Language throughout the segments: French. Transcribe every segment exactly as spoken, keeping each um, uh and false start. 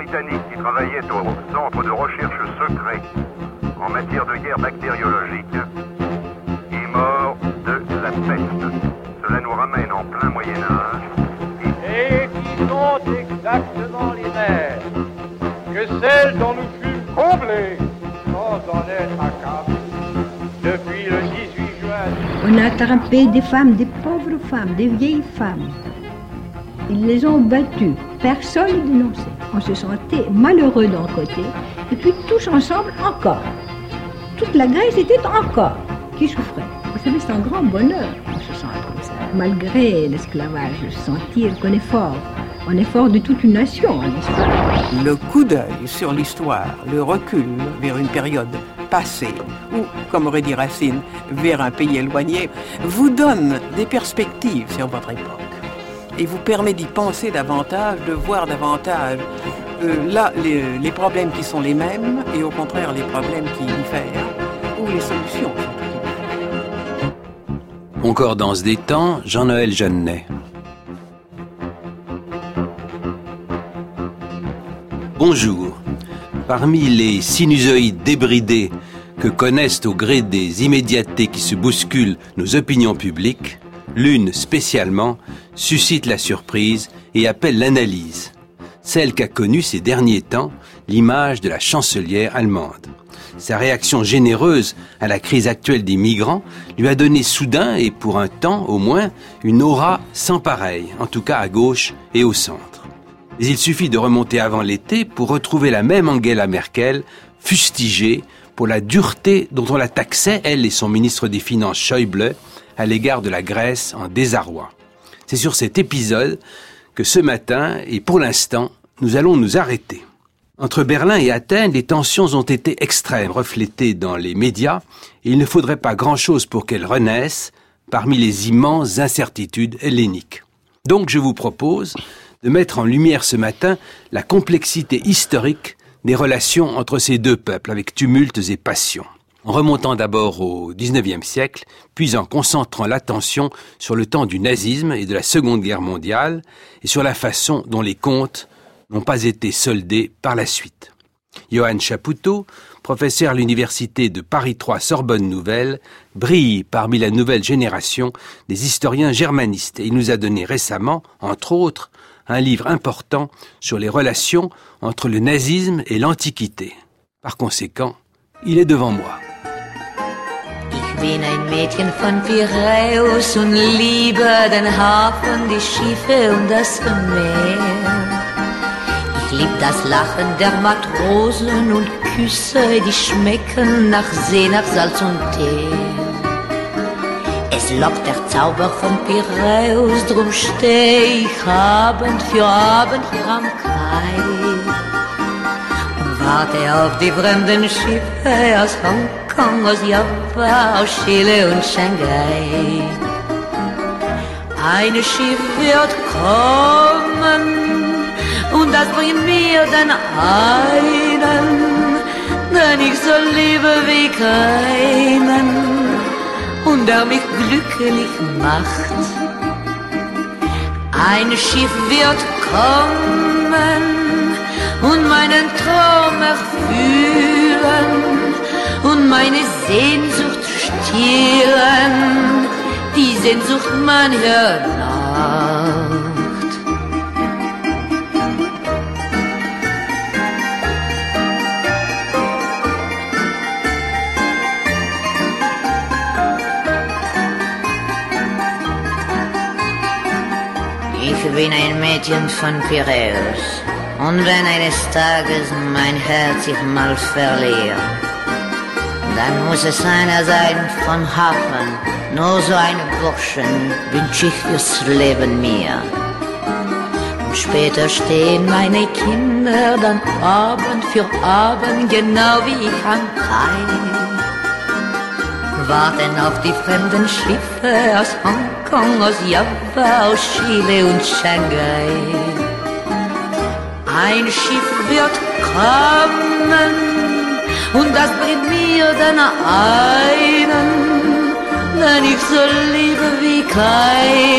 Britannique qui travaillait au centre de recherche secret en matière de guerre bactériologique est mort de la peste. Cela nous ramène en plein Moyen-Âge. Et qui sont exactement les mêmes que celles dont nous fûmes comblés sans en être accablés depuis le dix-huit juin. On a attrapé des femmes, des pauvres femmes, des vieilles femmes. Ils les ont battues. Personne ne dénonçait. On se sentait malheureux d'un côté, et puis tous ensemble encore. Toute la Grèce était encore qui souffrait. Vous savez, c'est un grand bonheur qu'on se sente comme ça. Malgré l'esclavage, sentir qu'on est fort. On est fort de toute une nation, n'est-ce pas? Le coup d'œil sur l'histoire, le recul vers une période passée, ou, comme aurait dit Racine, vers un pays éloigné, vous donne des perspectives sur votre époque. Et vous permet d'y penser davantage, de voir davantage euh, là les, les problèmes qui sont les mêmes et au contraire les problèmes qui diffèrent, ou les solutions sont qui diffèrent. Concordance des temps, Jean-Noël Jeannet. Bonjour. Parmi les sinusoïdes débridés que connaissent au gré des immédiatetés qui se bousculent nos opinions publiques, l'une spécialement suscite la surprise et appelle l'analyse, celle qu'a connue ces derniers temps l'image de la chancelière allemande. Sa réaction généreuse à la crise actuelle des migrants lui a donné soudain, et pour un temps au moins, une aura sans pareille, en tout cas à gauche et au centre. Mais il suffit de remonter avant l'été pour retrouver la même Angela Merkel, fustigée pour la dureté dont on la taxait, elle et son ministre des Finances Schäuble, à l'égard de la Grèce en désarroi. C'est sur cet épisode que ce matin, et pour l'instant, nous allons nous arrêter. Entre Berlin et Athènes, les tensions ont été extrêmes, reflétées dans les médias, et il ne faudrait pas grand-chose pour qu'elles renaissent parmi les immenses incertitudes helléniques. Donc je vous propose de mettre en lumière ce matin la complexité historique des relations entre ces deux peuples, avec tumultes et passions. En remontant d'abord au dix-neuvième siècle, puis en concentrant l'attention sur le temps du nazisme et de la Seconde Guerre mondiale, et sur la façon dont les comptes n'ont pas été soldés par la suite. Johann Chapoutot, professeur à l'université de Paris trois Sorbonne Nouvelle, brille parmi la nouvelle génération des historiens germanistes, et il nous a donné récemment, entre autres, un livre important sur les relations entre le nazisme et l'Antiquité. Par conséquent, il est devant moi. Ich bin ein Mädchen von Piräus und liebe den Hafen, die Schiffe und das Meer. Ich lieb das Lachen der Matrosen und Küsse, die schmecken nach See, nach Salz und Teer. Es lockt der Zauber von Piräus, drum steh ich Abend für Abend hier am Kai. Warte auf die fremden Schiffe aus Hongkong, aus Java, aus Chile und Shanghai. Ein Schiff wird kommen und das bringt mir den einen, den ich so liebe wie keinen und der mich glücklich macht. Ein Schiff wird kommen und meinen Traum erfüllen und meine Sehnsucht stillen, die Sehnsucht mancher Nacht. Ich bin ein Mädchen von Piräus. Und wenn eines Tages mein Herz sich mal verliert, dann muss es einer sein von Hafen, nur so ein Burschen wünsch ich fürs Leben mir. Und später stehen meine Kinder dann Abend für Abend, genau wie ich am Kai. Warten auf die fremden Schiffe aus Hongkong, aus Java, aus Chile und Shanghai. Ein Schiff wird kommen und das bringt mir den einen, den ich so liebe wie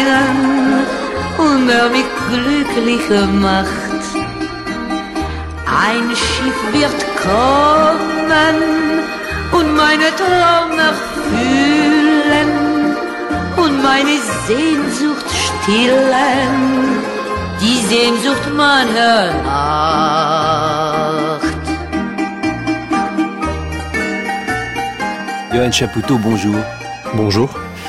keinen und der mich glücklich macht. Ein Schiff wird kommen und meine Traum erfüllen und meine Sehnsucht stillen, die Sehnsucht meiner Nacht. Johan Chapoutot, bonjour. Bonjour.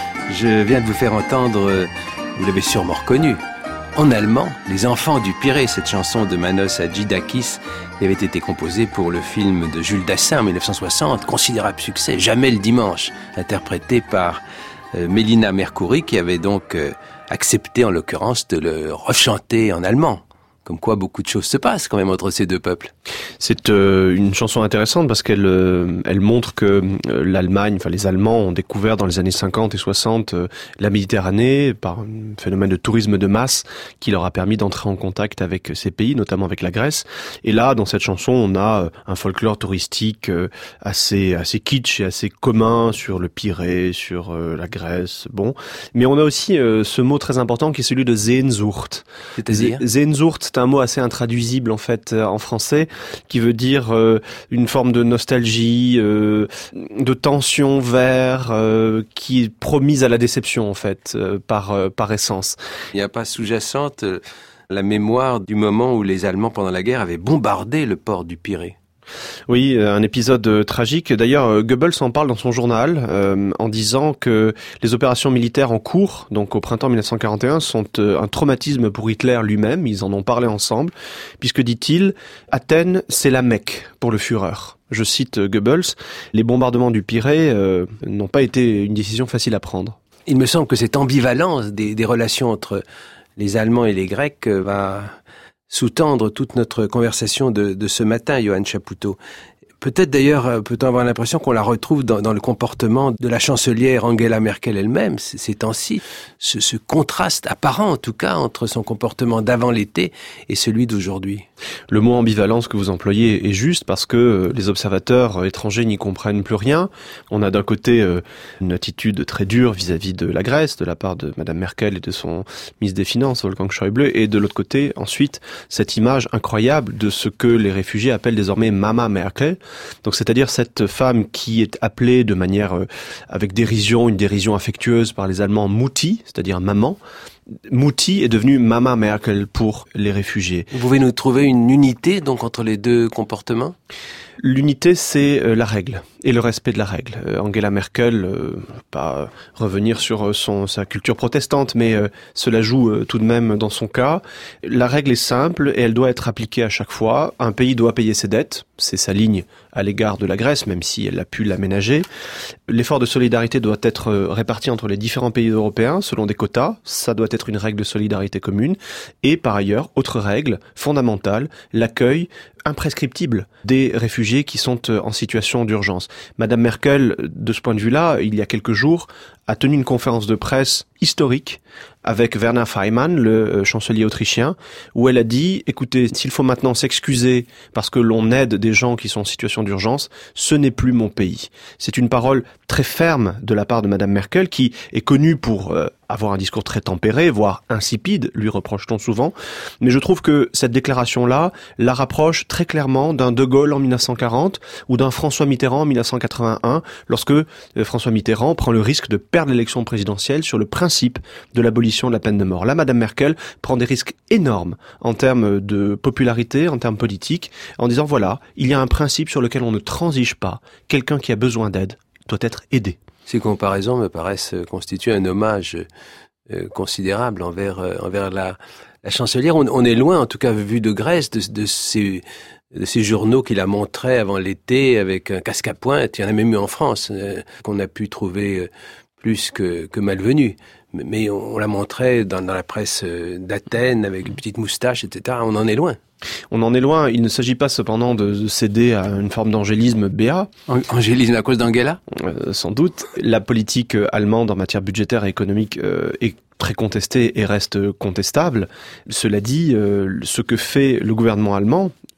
Je viens de vous faire entendre, vous l'avez sûrement reconnu, en allemand, Les Enfants du Pirée, cette chanson de Manos Hadjidakis qui avait été composée pour le film de Jules Dassin en dix-neuf cent soixante, considérable succès, Jamais le dimanche, interprété par euh, Mélina Mercouri qui avait donc euh, accepté en l'occurrence de le rechanter en allemand. Comme quoi beaucoup de choses se passent quand même entre ces deux peuples. C'est euh, une chanson intéressante parce qu'elle euh, elle montre que euh, l'Allemagne, enfin les Allemands ont découvert dans les années cinquante et soixante euh, la Méditerranée par un phénomène de tourisme de masse qui leur a permis d'entrer en contact avec ces pays, notamment avec la Grèce. Et là, dans cette chanson, on a euh, un folklore touristique euh, assez assez kitsch et assez commun sur le Pirée, sur euh, la Grèce. Bon, mais on a aussi euh, ce mot très important qui est celui de Sehnsucht. C'est-à-dire Sehnsucht, c'est un mot assez intraduisible en fait en français, qui veut dire euh, une forme de nostalgie, euh, de tension vers, euh, qui est promise à la déception en fait, euh, par euh, par essence. Il n'y a pas sous-jacente euh, la mémoire du moment où les Allemands pendant la guerre avaient bombardé le port du Pirée. Oui, un épisode tragique. D'ailleurs, Goebbels en parle dans son journal euh, en disant que les opérations militaires en cours, donc au printemps dix-neuf cent quarante et un, sont un traumatisme pour Hitler lui-même. Ils en ont parlé ensemble, puisque, dit-il, Athènes, c'est la Mecque pour le Führer. Je cite Goebbels, les bombardements du Pirée euh, n'ont pas été une décision facile à prendre. Il me semble que cette ambivalence des, des relations entre les Allemands et les Grecs euh, va sous-tendre toute notre conversation de, de ce matin, Johan Chapoutot. Peut-être d'ailleurs, peut-on avoir l'impression qu'on la retrouve dans, dans le comportement de la chancelière Angela Merkel elle-même, ces, ces temps-ci, ce, ce contraste apparent en tout cas entre son comportement d'avant l'été et celui d'aujourd'hui. Le mot ambivalence que vous employez est juste parce que les observateurs étrangers n'y comprennent plus rien. On a d'un côté une attitude très dure vis-à-vis de la Grèce, de la part de Madame Merkel et de son ministre des Finances, Wolfgang Schäuble, et de l'autre côté, ensuite, cette image incroyable de ce que les réfugiés appellent désormais Mama Merkel. Donc, c'est-à-dire cette femme qui est appelée de manière, euh, avec dérision, une dérision affectueuse par les Allemands, Mutti, c'est-à-dire maman. Mutti est devenue Mama Merkel pour les réfugiés. Vous pouvez nous trouver une unité donc entre les deux comportements ? L'unité, c'est euh, la règle et le respect de la règle. Euh, Angela Merkel, euh, pas revenir sur son sa culture protestante, mais euh, cela joue euh, tout de même dans son cas. La règle est simple et elle doit être appliquée à chaque fois. Un pays doit payer ses dettes, c'est sa ligne à l'égard de la Grèce, même si elle a pu l'aménager. L'effort de solidarité doit être euh, réparti entre les différents pays européens selon des quotas. Ça doit être une règle de solidarité commune. Et par ailleurs, autre règle fondamentale, l'accueil imprescriptible des réfugiés qui sont en situation d'urgence. Madame Merkel, de ce point de vue-là, il y a quelques jours, a tenu une conférence de presse historique avec Werner Faymann, le chancelier autrichien, où elle a dit, écoutez, s'il faut maintenant s'excuser parce que l'on aide des gens qui sont en situation d'urgence, ce n'est plus mon pays. C'est une parole très ferme de la part de Madame Merkel, qui est connue pour euh, avoir un discours très tempéré, voire insipide, lui reproche-t-on souvent. Mais je trouve que cette déclaration-là la rapproche très clairement d'un De Gaulle en dix-neuf cent quarante ou d'un François Mitterrand en dix-neuf cent quatre-vingt-un, lorsque euh, François Mitterrand prend le risque de perdre l'élection présidentielle sur le principe de l'abolition de la peine de mort. Là, Madame Merkel prend des risques énormes en termes de popularité, en termes politiques, en disant voilà, il y a un principe sur lequel on ne transige pas. Quelqu'un qui a besoin d'aide doit être aidé. Ces comparaisons me paraissent constituer un hommage euh, considérable envers euh, envers la, la chancelière. On, on est loin, en tout cas vu de Grèce, de, de ces de ces journaux qui la montraient avant l'été avec un casque à pointe. Il y en a même eu en France euh, qu'on a pu trouver euh, plus que, que malvenu. Mais on la montrait dans, dans la presse d'Athènes avec une petite moustache, et cetera. On en est loin. On en est loin. Il ne s'agit pas cependant de, de céder à une forme d'angélisme béat. Angélisme à cause d'Angela ? euh, Sans doute. La politique allemande en matière budgétaire et économique euh, est très contestée et reste contestable. Cela dit, euh, ce que fait le gouvernement allemand,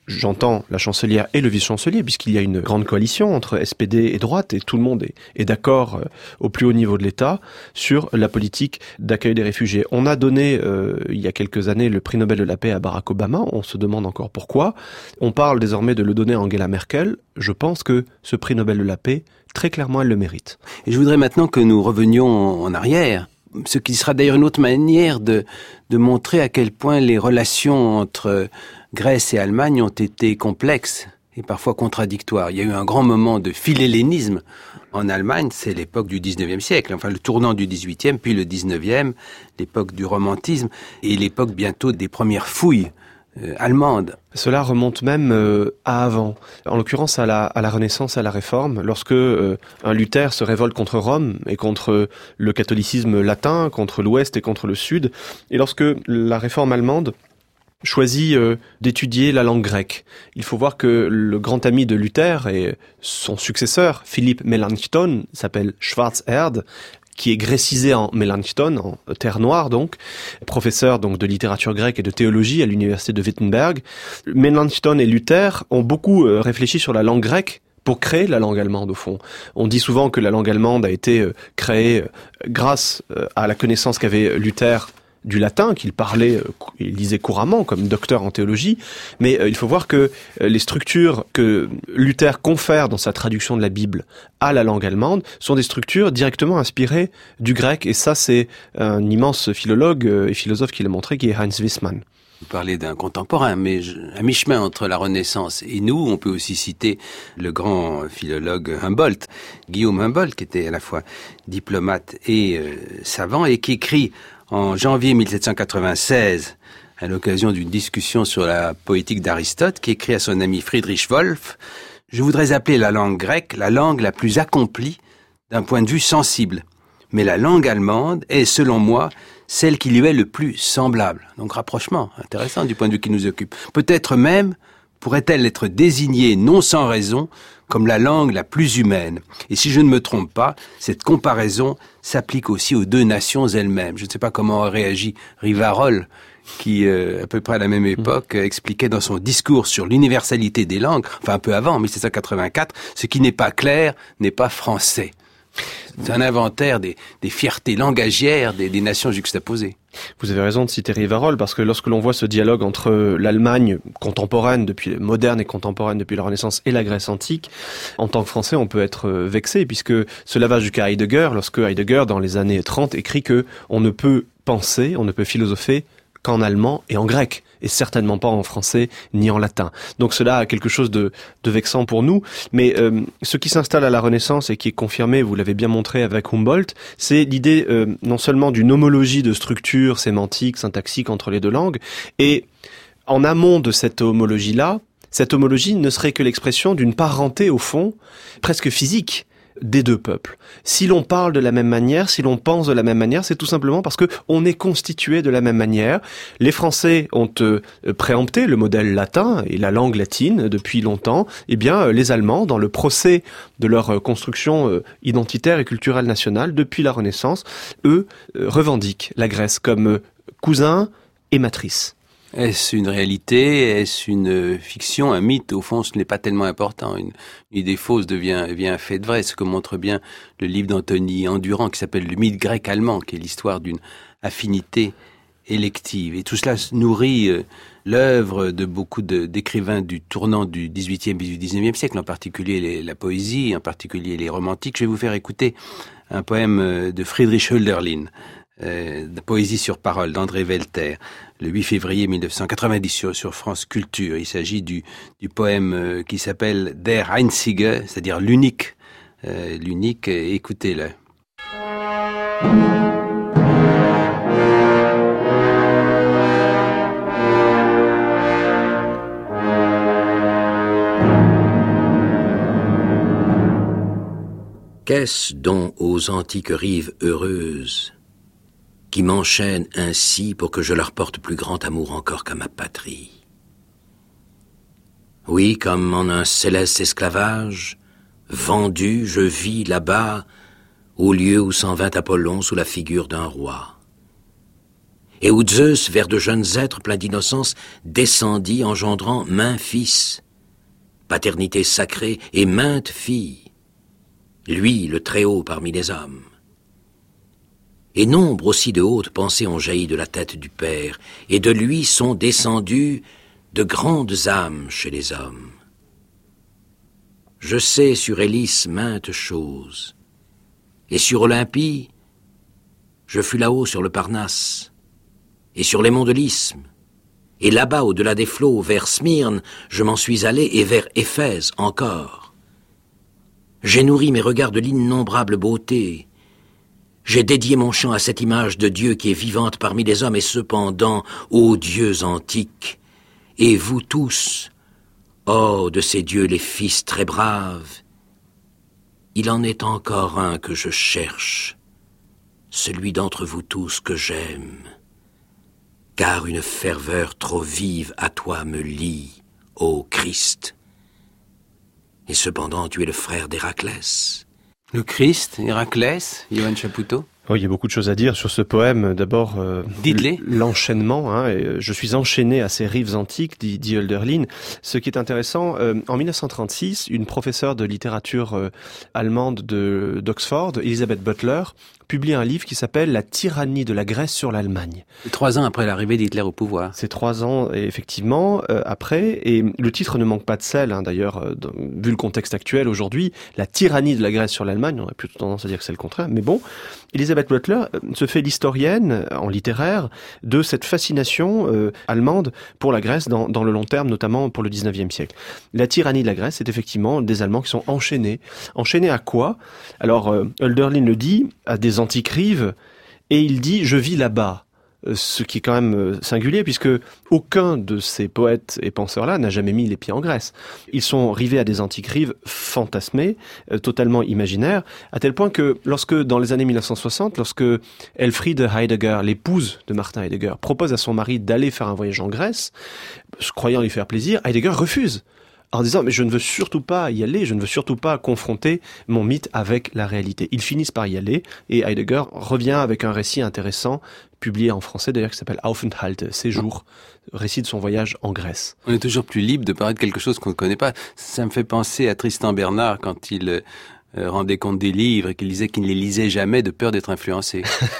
J'entends la chancelière et le vice-chancelier, puisqu'il y a une grande coalition entre S P D et droite, et tout le monde est, est d'accord euh, au plus haut niveau de l'État sur la politique d'accueil des réfugiés. On a donné, euh, il y a quelques années, le prix Nobel de la paix à Barack Obama, on se demande encore pourquoi. On parle désormais de le donner à Angela Merkel. Je pense que ce prix Nobel de la paix, très clairement, elle le mérite. Et je voudrais maintenant que nous revenions en arrière, ce qui sera d'ailleurs une autre manière de, de montrer à quel point les relations entre Grèce et Allemagne ont été complexes et parfois contradictoires. Il y a eu un grand moment de philhellénisme en Allemagne, c'est l'époque du dix-neuvième siècle, enfin le tournant du dix-huitième, puis le dix-neuvième, l'époque du romantisme et l'époque bientôt des premières fouilles euh, allemandes. Cela remonte même euh, à avant, en l'occurrence à la, à la Renaissance, à la Réforme, lorsque euh, un Luther se révolte contre Rome et contre le catholicisme latin, contre l'Ouest et contre le Sud, et lorsque la Réforme allemande choisit euh, d'étudier la langue grecque. Il faut voir que le grand ami de Luther et son successeur, Philippe Melanchthon, s'appelle Schwarzerd, qui est grécisé en Melanchthon, en terre noire donc, professeur donc de littérature grecque et de théologie à l'université de Wittenberg. Melanchthon et Luther ont beaucoup euh, réfléchi sur la langue grecque pour créer la langue allemande au fond. On dit souvent que la langue allemande a été euh, créée euh, grâce euh, à la connaissance qu'avait Luther du latin, qu'il parlait, il lisait couramment comme docteur en théologie, mais euh, il faut voir que euh, les structures que Luther confère dans sa traduction de la Bible à la langue allemande sont des structures directement inspirées du grec, et ça c'est un immense philologue euh, et philosophe qui l'a montré, qui est Heinz Wissmann. Vous parlez d'un contemporain, mais je, à mi-chemin entre la Renaissance et nous, on peut aussi citer le grand philologue Humboldt, Guillaume Humboldt, qui était à la fois diplomate et euh, savant, et qui écrit en janvier mille sept cent quatre-vingt-seize, à l'occasion d'une discussion sur la poétique d'Aristote, qui écrit à son ami Friedrich Wolf, « Je voudrais appeler la langue grecque la langue la plus accomplie d'un point de vue sensible. Mais la langue allemande est, selon moi, celle qui lui est le plus semblable. » Donc rapprochement, intéressant du point de vue qui nous occupe. Peut-être même pourrait-elle être désignée, non sans raison, comme la langue la plus humaine. Et si je ne me trompe pas, cette comparaison s'applique aussi aux deux nations elles-mêmes. Je ne sais pas comment a réagi Rivarol, qui, euh, à peu près à la même époque, euh, expliquait dans son discours sur l'universalité des langues, enfin un peu avant, mille sept cent quatre-vingt-quatre, ce qui n'est pas clair n'est pas français. C'est un inventaire des, des fiertés langagières des, des nations juxtaposées. Vous avez raison de citer Rivarol, parce que lorsque l'on voit ce dialogue entre l'Allemagne contemporaine, depuis moderne et contemporaine depuis la Renaissance, et la Grèce antique, en tant que Français, on peut être vexé, puisque cela va jusqu'à Heidegger, lorsque Heidegger, dans les années trente, écrit que on ne peut penser, on ne peut philosopher qu'en allemand et en grec, et certainement pas en français ni en latin. Donc cela a quelque chose de, de vexant pour nous, mais euh, ce qui s'installe à la Renaissance et qui est confirmé, vous l'avez bien montré avec Humboldt, c'est l'idée euh, non seulement d'une homologie de structure sémantique, syntaxique entre les deux langues, et en amont de cette homologie-là, cette homologie ne serait que l'expression d'une parenté au fond, presque physique, des deux peuples. Si l'on parle de la même manière, si l'on pense de la même manière, c'est tout simplement parce que on est constitué de la même manière. Les Français ont euh, préempté le modèle latin et la langue latine depuis longtemps. Eh bien, les Allemands, dans le procès de leur construction euh, identitaire et culturelle nationale depuis la Renaissance, eux euh, revendiquent la Grèce comme euh, cousin et matrice. Est-ce une réalité? Est-ce une fiction? Un mythe? Au fond, ce n'est pas tellement important. Une, une idée fausse devient, devient un fait de vrai. Ce que montre bien le livre d'Anthony Endurant qui s'appelle « Le mythe grec-allemand », qui est l'histoire d'une affinité élective. Et tout cela nourrit euh, l'œuvre de beaucoup de, d'écrivains du tournant du dix-huitième et du dix-neuvième siècle, en particulier les, la poésie, en particulier les romantiques. Je vais vous faire écouter un poème de Friedrich Hölderlin. Euh, de poésie sur parole d'André Welter, le huit février mille neuf cent quatre-vingt-dix sur, sur France Culture. Il s'agit du, du poème euh, qui s'appelle Der Einzige, c'est-à-dire l'unique. Euh, l'unique, écoutez-le. Qu'est-ce donc aux antiques rives heureuses qui m'enchaînent ainsi pour que je leur porte plus grand amour encore qu'à ma patrie? Oui, comme en un céleste esclavage, vendu, je vis là-bas, au lieu où s'en vint Apollon sous la figure d'un roi. et où Zeus, vers de jeunes êtres pleins d'innocence, descendit engendrant maints fils, paternité sacrée et maintes filles, lui le Très-Haut parmi les hommes. Et nombre aussi de hautes pensées ont jailli de la tête du Père, et de lui sont descendues de grandes âmes chez les hommes. Je sais sur Hélice maintes choses, et sur Olympie, je fus là-haut sur le Parnasse, et sur les monts de l'Isthme, et là-bas au-delà des flots, vers Smyrne, je m'en suis allé, et vers Éphèse encore. J'ai nourri mes regards de l'innombrable beauté, j'ai dédié mon chant à cette image de Dieu qui est vivante parmi les hommes, et cependant, ô dieux antiques, et vous tous, ô de ces dieux les fils très braves, il en est encore un que je cherche, celui d'entre vous tous que j'aime, car une ferveur trop vive à toi me lie, ô Christ. Et cependant tu es le frère d'Héraclès. Le Christ, Héraclès, Johann Chapoutot. Oui, il y a beaucoup de choses à dire sur ce poème. D'abord, euh, Dites-les. l'enchaînement. Hein, et je suis enchaîné à ces rives antiques, dit, dit Hölderlin. Ce qui est intéressant, euh, en mille neuf cent trente-six, une professeure de littérature euh, allemande de, d'Oxford, Elisabeth Butler, publie un livre qui s'appelle « La tyrannie de la Grèce sur l'Allemagne ». Trois ans après l'arrivée d'Hitler au pouvoir. C'est trois ans, effectivement, euh, après. Et le titre ne manque pas de sel, hein, d'ailleurs, euh, dans, vu le contexte actuel aujourd'hui. « La tyrannie de la Grèce sur l'Allemagne », on aurait plutôt tendance à dire que c'est le contraire. Mais bon, Elisabeth Butler se fait l'historienne, en littéraire, de cette fascination euh, allemande pour la Grèce dans, dans le long terme, notamment pour le dix-neuvième siècle. La tyrannie de la Grèce, c'est effectivement des Allemands qui sont enchaînés. Enchaînés à quoi? Alors, euh, Hölderlin le dit, à des anticrives, et il dit « je vis là-bas ». Ce qui est quand même singulier, puisque aucun de ces poètes et penseurs-là n'a jamais mis les pieds en Grèce. Ils sont rivés à des anticrives fantasmés, euh, totalement imaginaires, à tel point que lorsque, dans les années mille neuf cent soixante, lorsque Elfriede Heidegger, l'épouse de Martin Heidegger, propose à son mari d'aller faire un voyage en Grèce, croyant lui faire plaisir, Heidegger refuse, en disant « mais je ne veux surtout pas y aller, je ne veux surtout pas confronter mon mythe avec la réalité ». Ils finissent par y aller, et Heidegger revient avec un récit intéressant, publié en français d'ailleurs, qui s'appelle Aufenthalte, Séjour, récit de son voyage en Grèce. On est toujours plus libre de parler de quelque chose qu'on ne connaît pas. Ça me fait penser à Tristan Bernard quand il euh, rendait compte des livres et qu'il disait qu'il ne les lisait jamais de peur d'être influencé.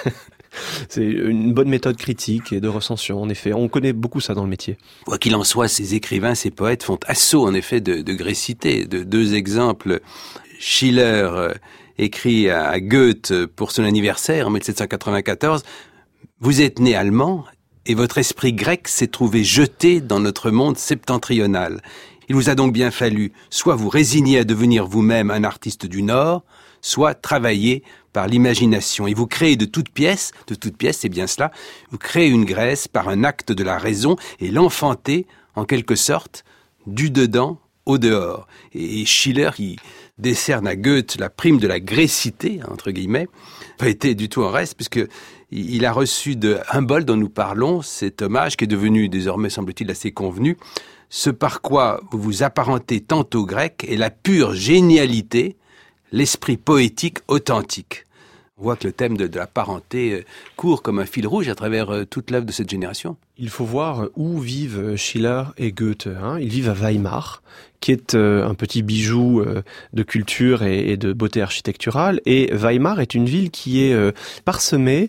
C'est une bonne méthode critique et de recension, en effet. On connaît beaucoup ça dans le métier. Quoi qu'il en soit, ces écrivains, ces poètes font assaut, en effet, de, de grécité. De deux exemples, Schiller euh, écrit à Goethe pour son anniversaire en mille sept cent quatre-vingt-quatorze, « Vous êtes né allemand et votre esprit grec s'est trouvé jeté dans notre monde septentrional. Il vous a donc bien fallu soit vous résigner à devenir vous-même un artiste du Nord, soit travailler par l'imagination. Et vous créez de toutes pièces, de toutes pièces, c'est bien cela, vous créez une Grèce par un acte de la raison et l'enfantez, en quelque sorte, du dedans au dehors. » Et Schiller, qui décerne à Goethe la prime de la grécité, entre guillemets, pas été du tout en reste, puisque il a reçu de Humboldt, dont nous parlons, cet hommage qui est devenu désormais, semble-t-il, assez convenu, ce par quoi vous vous apparentez tant aux Grecs est la pure génialité, l'esprit poétique authentique. On voit que le thème de, de la parenté court comme un fil rouge à travers toute l'œuvre de cette génération. Il faut voir où vivent Schiller et Goethe. Hein. Ils vivent à Weimar, qui est euh, un petit bijou euh, de culture et, et de beauté architecturale. Et Weimar est une ville qui est euh, parsemée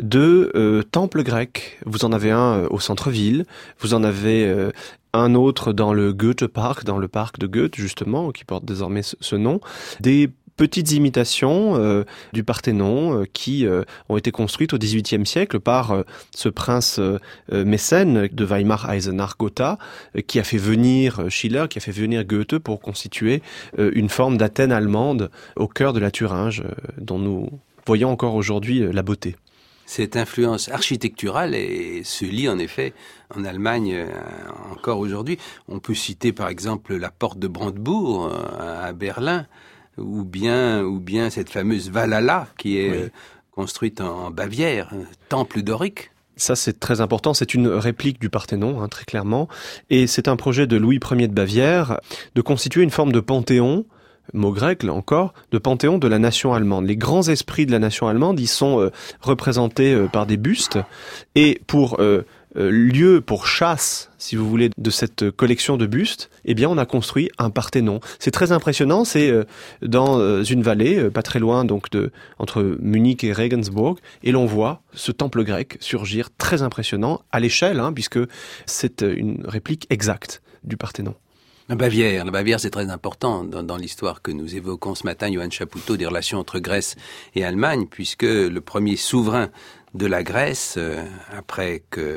de euh, temples grecs. Vous en avez un euh, au centre-ville, vous en avez euh, un autre dans le Goethe Park, dans le parc de Goethe justement, qui porte désormais ce, ce nom. Des petites imitations euh, du Parthénon euh, qui euh, ont été construites au dix-huitième siècle par euh, ce prince euh, mécène de Weimar, Eisenach Gotha, euh, qui a fait venir Schiller, qui a fait venir Goethe pour constituer euh, une forme d'Athènes allemande au cœur de la Thuringe, euh, dont nous voyons encore aujourd'hui euh, la beauté. Cette influence architecturale et se lit en effet en Allemagne euh, encore aujourd'hui. On peut citer par exemple la porte de Brandebourg euh, à Berlin, ou bien ou bien cette fameuse Valhalla qui est oui. euh, construite en, en Bavière, un temple dorique. Ça, c'est très important. C'est une réplique du Parthénon, hein, très clairement. Et c'est un projet de Louis Ier de Bavière de constituer une forme de panthéon mot grec, là encore, de panthéon de la nation allemande. Les grands esprits de la nation allemande, ils sont euh, représentés euh, par des bustes, et pour euh, euh, lieu, pour chasse, si vous voulez, de cette collection de bustes, eh bien, on a construit un Parthénon. C'est très impressionnant, c'est euh, dans euh, une vallée, euh, pas très loin, donc, de, entre Munich et Regensburg, et l'on voit ce temple grec surgir, très impressionnant, à l'échelle, hein, puisque c'est une réplique exacte du Parthénon. La Bavière, la Bavière c'est très important dans, dans l'histoire que nous évoquons ce matin, Johann Chapoutot, des relations entre Grèce et Allemagne, puisque le premier souverain de la Grèce, euh, après que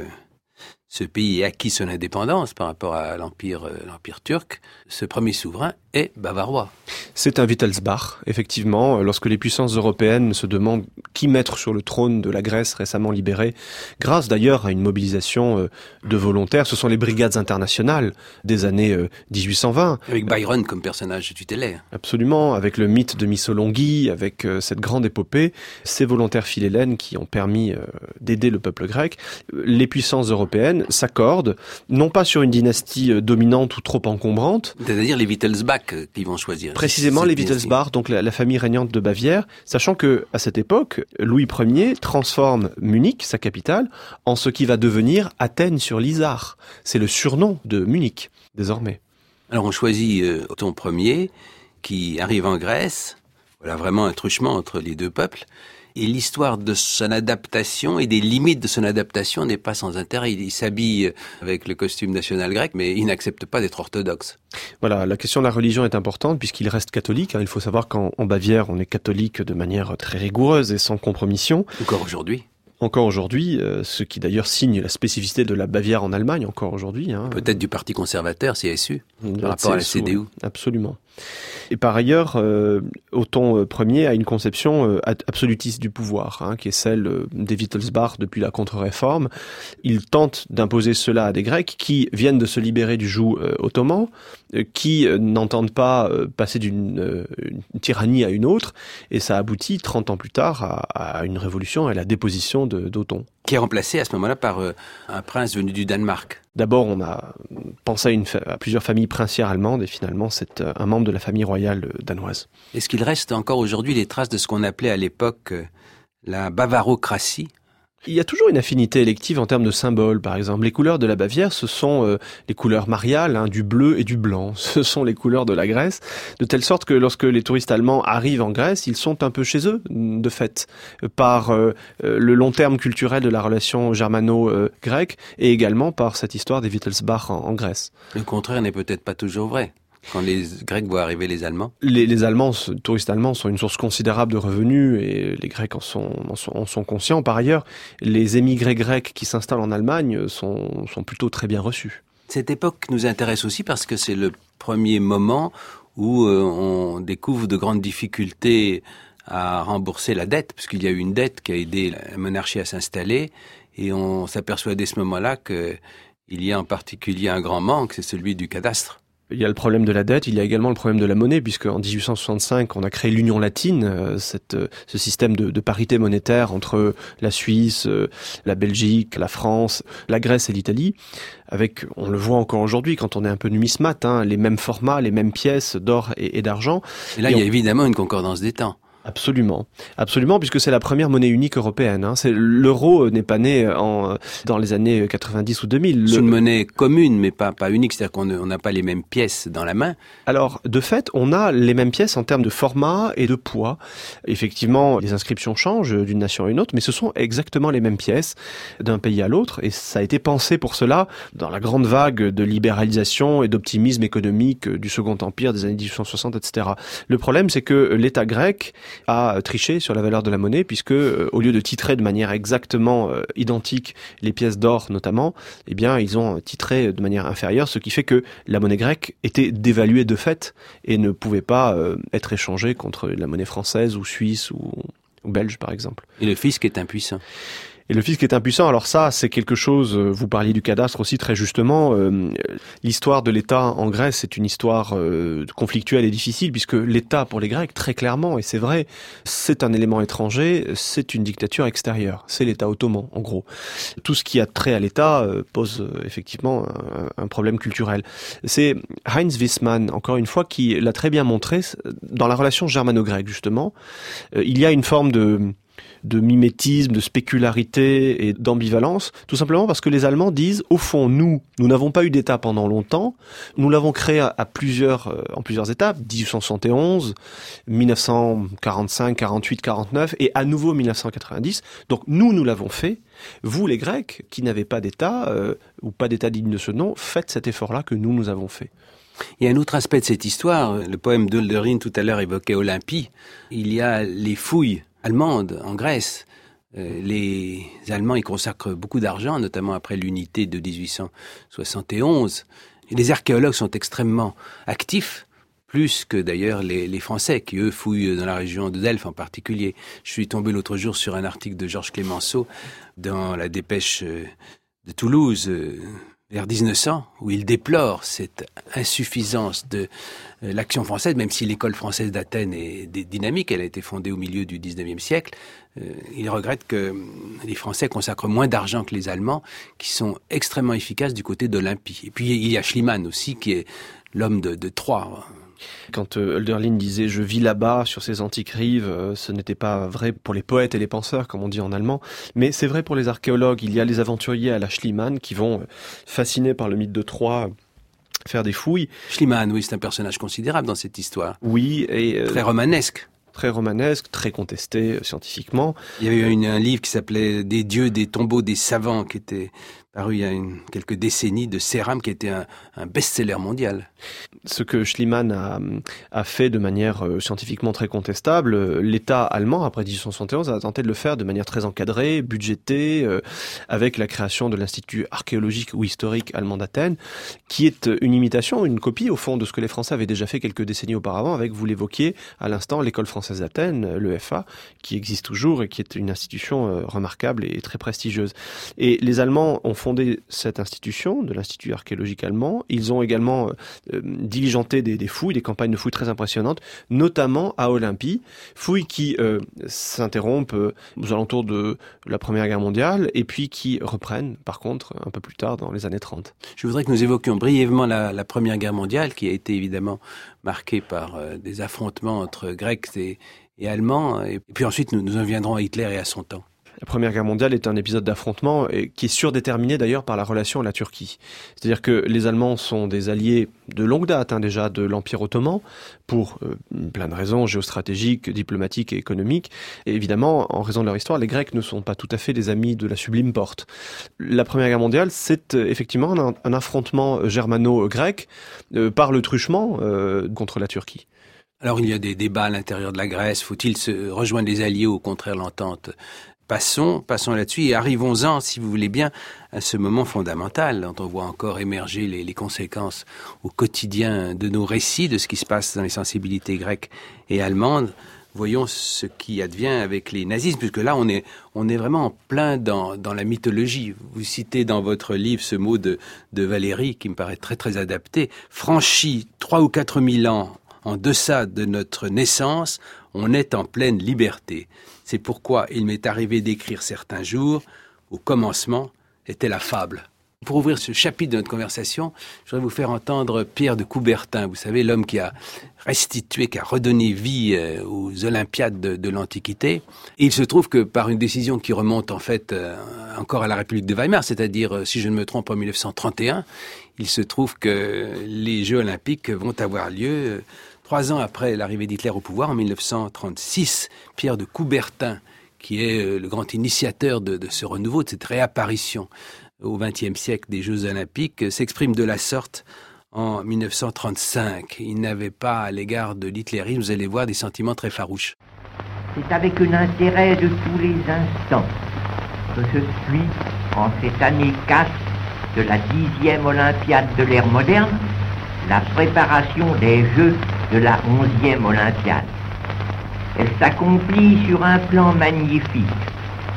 ce pays ait acquis son indépendance par rapport à l'empire, euh, l'empire turc, ce premier souverain est bavarois. C'est un Wittelsbach, effectivement, lorsque les puissances européennes se demandent qui mettre sur le trône de la Grèce récemment libérée, grâce d'ailleurs à une mobilisation de volontaires. Ce sont les brigades internationales des années dix-huit cent vingt. Avec Byron comme personnage tutélaire. Absolument, avec le mythe de Missolonghi, avec cette grande épopée, ces volontaires philhellènes qui ont permis d'aider le peuple grec. Les puissances européennes s'accordent, non pas sur une dynastie dominante ou trop encombrante. C'est-à-dire les Wittelsbach qu'ils vont choisir. Précisément les Wittelsbach, donc la, la famille régnante de Bavière, sachant que à cette époque, Louis Ier transforme Munich, sa capitale, en ce qui va devenir Athènes sur l'Isar. C'est le surnom de Munich, désormais. Alors on choisit euh, Othon Ier, qui arrive en Grèce. Voilà vraiment un truchement entre les deux peuples. Et l'histoire de son adaptation et des limites de son adaptation n'est pas sans intérêt. Il, il s'habille avec le costume national grec, mais il n'accepte pas d'être orthodoxe. Voilà, la question de la religion est importante puisqu'il reste catholique. Il faut savoir qu'en en Bavière, on est catholique de manière très rigoureuse et sans compromission. Encore aujourd'hui. Encore aujourd'hui, euh, ce qui d'ailleurs signe la spécificité de la Bavière en Allemagne, encore aujourd'hui. Hein. Peut-être du Parti conservateur, C S U, par rapport C S U, à la C D U. Absolument. Et par ailleurs, euh, Othon Ier a une conception euh, absolutiste du pouvoir, hein, qui est celle euh, des Wittelsbach depuis la Contre-Réforme. Il tente d'imposer cela à des Grecs qui viennent de se libérer du joug euh, ottoman, euh, qui euh, n'entendent pas euh, passer d'une euh, une tyrannie à une autre, et ça aboutit trente ans plus tard à, à une révolution et à la déposition de, d'Othon. Qui est remplacé à ce moment-là par euh, un prince venu du Danemark. D'abord, on a pensé à, une fa- à plusieurs familles princières allemandes, et finalement, c'est euh, un membre de la famille royale euh, danoise. Est-ce qu'il reste encore aujourd'hui les traces de ce qu'on appelait à l'époque euh, la bavarocratie ? Il y a toujours une affinité élective en termes de symboles, par exemple. Les couleurs de la Bavière, ce sont euh, les couleurs mariales, hein, du bleu et du blanc. Ce sont les couleurs de la Grèce, de telle sorte que lorsque les touristes allemands arrivent en Grèce, ils sont un peu chez eux, de fait, par euh, le long terme culturel de la relation germano-grecque et également par cette histoire des Wittelsbach en, en Grèce. Le contraire n'est peut-être pas toujours vrai. Quand les Grecs voient arriver les Allemands. Les, les Allemands, touristes allemands, sont une source considérable de revenus et les Grecs en sont, en sont, en sont conscients. Par ailleurs, les émigrés grecs qui s'installent en Allemagne sont, sont plutôt très bien reçus. Cette époque nous intéresse aussi parce que c'est le premier moment où euh, on découvre de grandes difficultés à rembourser la dette, puisqu'il y a eu une dette qui a aidé la monarchie à s'installer, et on s'aperçoit dès ce moment-là qu'il y a en particulier un grand manque, c'est celui du cadastre. Il y a le problème de la dette, il y a également le problème de la monnaie, puisque en dix-huit cent soixante-cinq, on a créé l'Union latine, cette, ce système de, de parité monétaire entre la Suisse, la Belgique, la France, la Grèce et l'Italie, avec, on le voit encore aujourd'hui, quand on est un peu numismate, hein, les mêmes formats, les mêmes pièces d'or et, et d'argent. Et là, et il y a on... évidemment une concordance des temps. Absolument, absolument, puisque c'est la première monnaie unique européenne. Hein. C'est, l'euro n'est pas né en, dans les années quatre-vingt-dix ou deux mille. C'est Le... une monnaie commune, mais pas, pas unique, c'est-à-dire qu'on n'a pas les mêmes pièces dans la main. Alors, de fait, on a les mêmes pièces en termes de format et de poids. Effectivement, les inscriptions changent d'une nation à une autre, mais ce sont exactement les mêmes pièces d'un pays à l'autre, et ça a été pensé pour cela dans la grande vague de libéralisation et d'optimisme économique du Second Empire des années dix-huit cent soixante, et cetera. Le problème, c'est que l'État grec a triché sur la valeur de la monnaie, puisque euh, au lieu de titrer de manière exactement euh, identique les pièces d'or notamment, eh bien ils ont titré de manière inférieure, ce qui fait que la monnaie grecque était dévaluée de fait et ne pouvait pas euh, être échangée contre la monnaie française ou suisse ou, ou belge par exemple. Et le fisc est impuissant. Et le fisc est impuissant. Alors ça, c'est quelque chose, vous parliez du cadastre aussi très justement, euh, l'histoire de l'État en Grèce, c'est une histoire euh, conflictuelle et difficile, puisque l'État, pour les Grecs, très clairement, et c'est vrai, c'est un élément étranger, c'est une dictature extérieure, c'est l'État ottoman, en gros. Tout ce qui a trait à l'État euh, pose euh, effectivement un, un problème culturel. C'est Heinz Wiesmann, encore une fois, qui l'a très bien montré, dans la relation germano-grecque, justement. Euh, il y a une forme de... de mimétisme, de spécularité et d'ambivalence, tout simplement parce que les Allemands disent, au fond, nous, nous n'avons pas eu d'État pendant longtemps, nous l'avons créé à, à plusieurs, euh, en plusieurs étapes, dix-huit cent soixante et onze, dix-neuf cent quarante-cinq, quarante-huit, quarante-neuf, et à nouveau dix-neuf cent quatre-vingt-dix, donc nous, nous l'avons fait, vous, les Grecs, qui n'avez pas d'État, euh, ou pas d'État digne de ce nom, faites cet effort-là que nous, nous avons fait. Il y a un autre aspect de cette histoire, le poème d'Hölderlin tout à l'heure évoquait Olympie, il y a les fouilles allemande en Grèce. Euh, les Allemands y consacrent beaucoup d'argent, notamment après l'unité de dix-huit cent soixante et onze. Et les archéologues sont extrêmement actifs, plus que d'ailleurs les, les Français, qui eux fouillent dans la région de Delphes en particulier. Je suis tombé l'autre jour sur un article de Georges Clémenceau dans la Dépêche de Toulouse, euh, vers dix-neuf cents, où il déplore cette insuffisance de euh, l'action française, même si l'école française d'Athènes est dynamique, elle a été fondée au milieu du dix-neuvième siècle. Euh, il regrette que les Français consacrent moins d'argent que les Allemands, qui sont extrêmement efficaces du côté d'Olympie. Et puis il y a Schliemann aussi, qui est l'homme de, de Troie. Quand euh, Hölderlin disait « je vis là-bas sur ces antiques rives euh, », ce n'était pas vrai pour les poètes et les penseurs, comme on dit en allemand, mais c'est vrai pour les archéologues. Il y a les aventuriers à la Schliemann qui vont, euh, fascinés par le mythe de Troie, faire des fouilles. Schliemann, oui, c'est un personnage considérable dans cette histoire. Oui, et... Euh, très romanesque. Très romanesque, très contesté euh, scientifiquement. Il y avait eu une, un livre qui s'appelait « Des dieux, des tombeaux, des savants » qui était paru il y a une, quelques décennies, de Céram, qui était un, un best-seller mondial. Ce que Schliemann a, a fait de manière euh, scientifiquement très contestable, euh, l'État allemand, après dix-huit cent soixante et onze, a tenté de le faire de manière très encadrée, budgétée, euh, avec la création de l'Institut archéologique ou historique allemand d'Athènes, qui est une imitation, une copie, au fond, de ce que les Français avaient déjà fait quelques décennies auparavant, avec, vous l'évoquiez à l'instant, l'École française d'Athènes, l'E F A, qui existe toujours et qui est une institution euh, remarquable et très prestigieuse. Et les Allemands ont fondé cette institution, de l'Institut archéologique allemand. Ils ont également euh, diligenté des, des fouilles, des campagnes de fouilles très impressionnantes, notamment à Olympie, fouilles qui euh, s'interrompent euh, aux alentours de la Première Guerre mondiale et puis qui reprennent, par contre, un peu plus tard dans les années trente. Je voudrais que nous évoquions brièvement la, la Première Guerre mondiale, qui a été évidemment marquée par euh, des affrontements entre Grecs et, et Allemands, et puis ensuite nous, nous en viendrons à Hitler et à son temps. La Première Guerre mondiale est un épisode d'affrontement qui est surdéterminé d'ailleurs par la relation à la Turquie. C'est-à-dire que les Allemands sont des alliés de longue date hein, déjà de l'Empire ottoman pour euh, plein de raisons géostratégiques, diplomatiques et économiques. Et évidemment, en raison de leur histoire, les Grecs ne sont pas tout à fait des amis de la Sublime Porte. La Première Guerre mondiale, c'est euh, effectivement un, un affrontement germano-grec euh, par le truchement euh, contre la Turquie. Alors il y a des débats à l'intérieur de la Grèce. Faut-il se rejoindre les alliés ou au contraire l'entente ? Passons, passons là-dessus et arrivons-en, si vous voulez bien, à ce moment fondamental dont on voit encore émerger les, les conséquences au quotidien de nos récits, de ce qui se passe dans les sensibilités grecques et allemandes. Voyons ce qui advient avec les nazismes, puisque là, on est, on est vraiment en plein dans, dans la mythologie. Vous citez dans votre livre ce mot de, de Valéry, qui me paraît très, très adapté. Franchi trois ou quatre mille ans en deçà de notre naissance, on est en pleine liberté. C'est pourquoi il m'est arrivé d'écrire certains jours, au commencement était la fable. Pour ouvrir ce chapitre de notre conversation, je voudrais vous faire entendre Pierre de Coubertin, vous savez, l'homme qui a restitué, qui a redonné vie aux Olympiades de, de l'Antiquité. Et il se trouve que par une décision qui remonte en fait euh, encore à la République de Weimar, c'est-à-dire, si je ne me trompe, en dix-neuf cent trente et un, il se trouve que les Jeux olympiques vont avoir lieu trois ans après l'arrivée d'Hitler au pouvoir, en dix-neuf cent trente-six. Pierre de Coubertin, qui est le grand initiateur de, de ce renouveau, de cette réapparition au vingtième siècle des Jeux olympiques, s'exprime de la sorte en dix-neuf cent trente-cinq. Il n'avait pas à l'égard de l'hitlérisme, vous allez voir, des sentiments très farouches. C'est avec un intérêt de tous les instants que je suis, en cette année quatre de la dixième Olympiade de l'ère moderne, la préparation des Jeux de la onzième Olympiade. Elle s'accomplit sur un plan magnifique,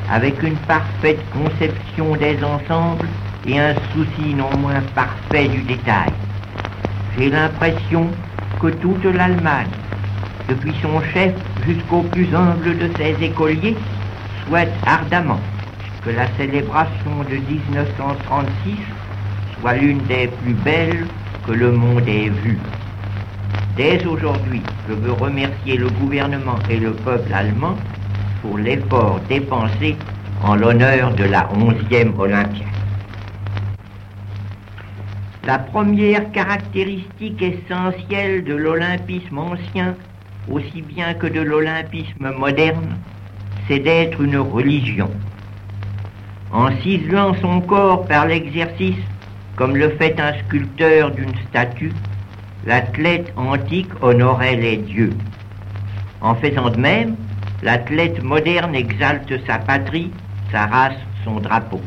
avec une parfaite conception des ensembles et un souci non moins parfait du détail. J'ai l'impression que toute l'Allemagne, depuis son chef jusqu'au plus humble de ses écoliers, souhaite ardemment que la célébration de dix-neuf cent trente-six soit l'une des plus belles que le monde ait vues. Dès aujourd'hui, je veux remercier le gouvernement et le peuple allemand pour l'effort dépensé en l'honneur de la onzième Olympiade. La première caractéristique essentielle de l'olympisme ancien, aussi bien que de l'olympisme moderne, c'est d'être une religion. En ciselant son corps par l'exercice, comme le fait un sculpteur d'une statue, l'athlète antique honorait les dieux. En faisant de même, l'athlète moderne exalte sa patrie, sa race, son drapeau.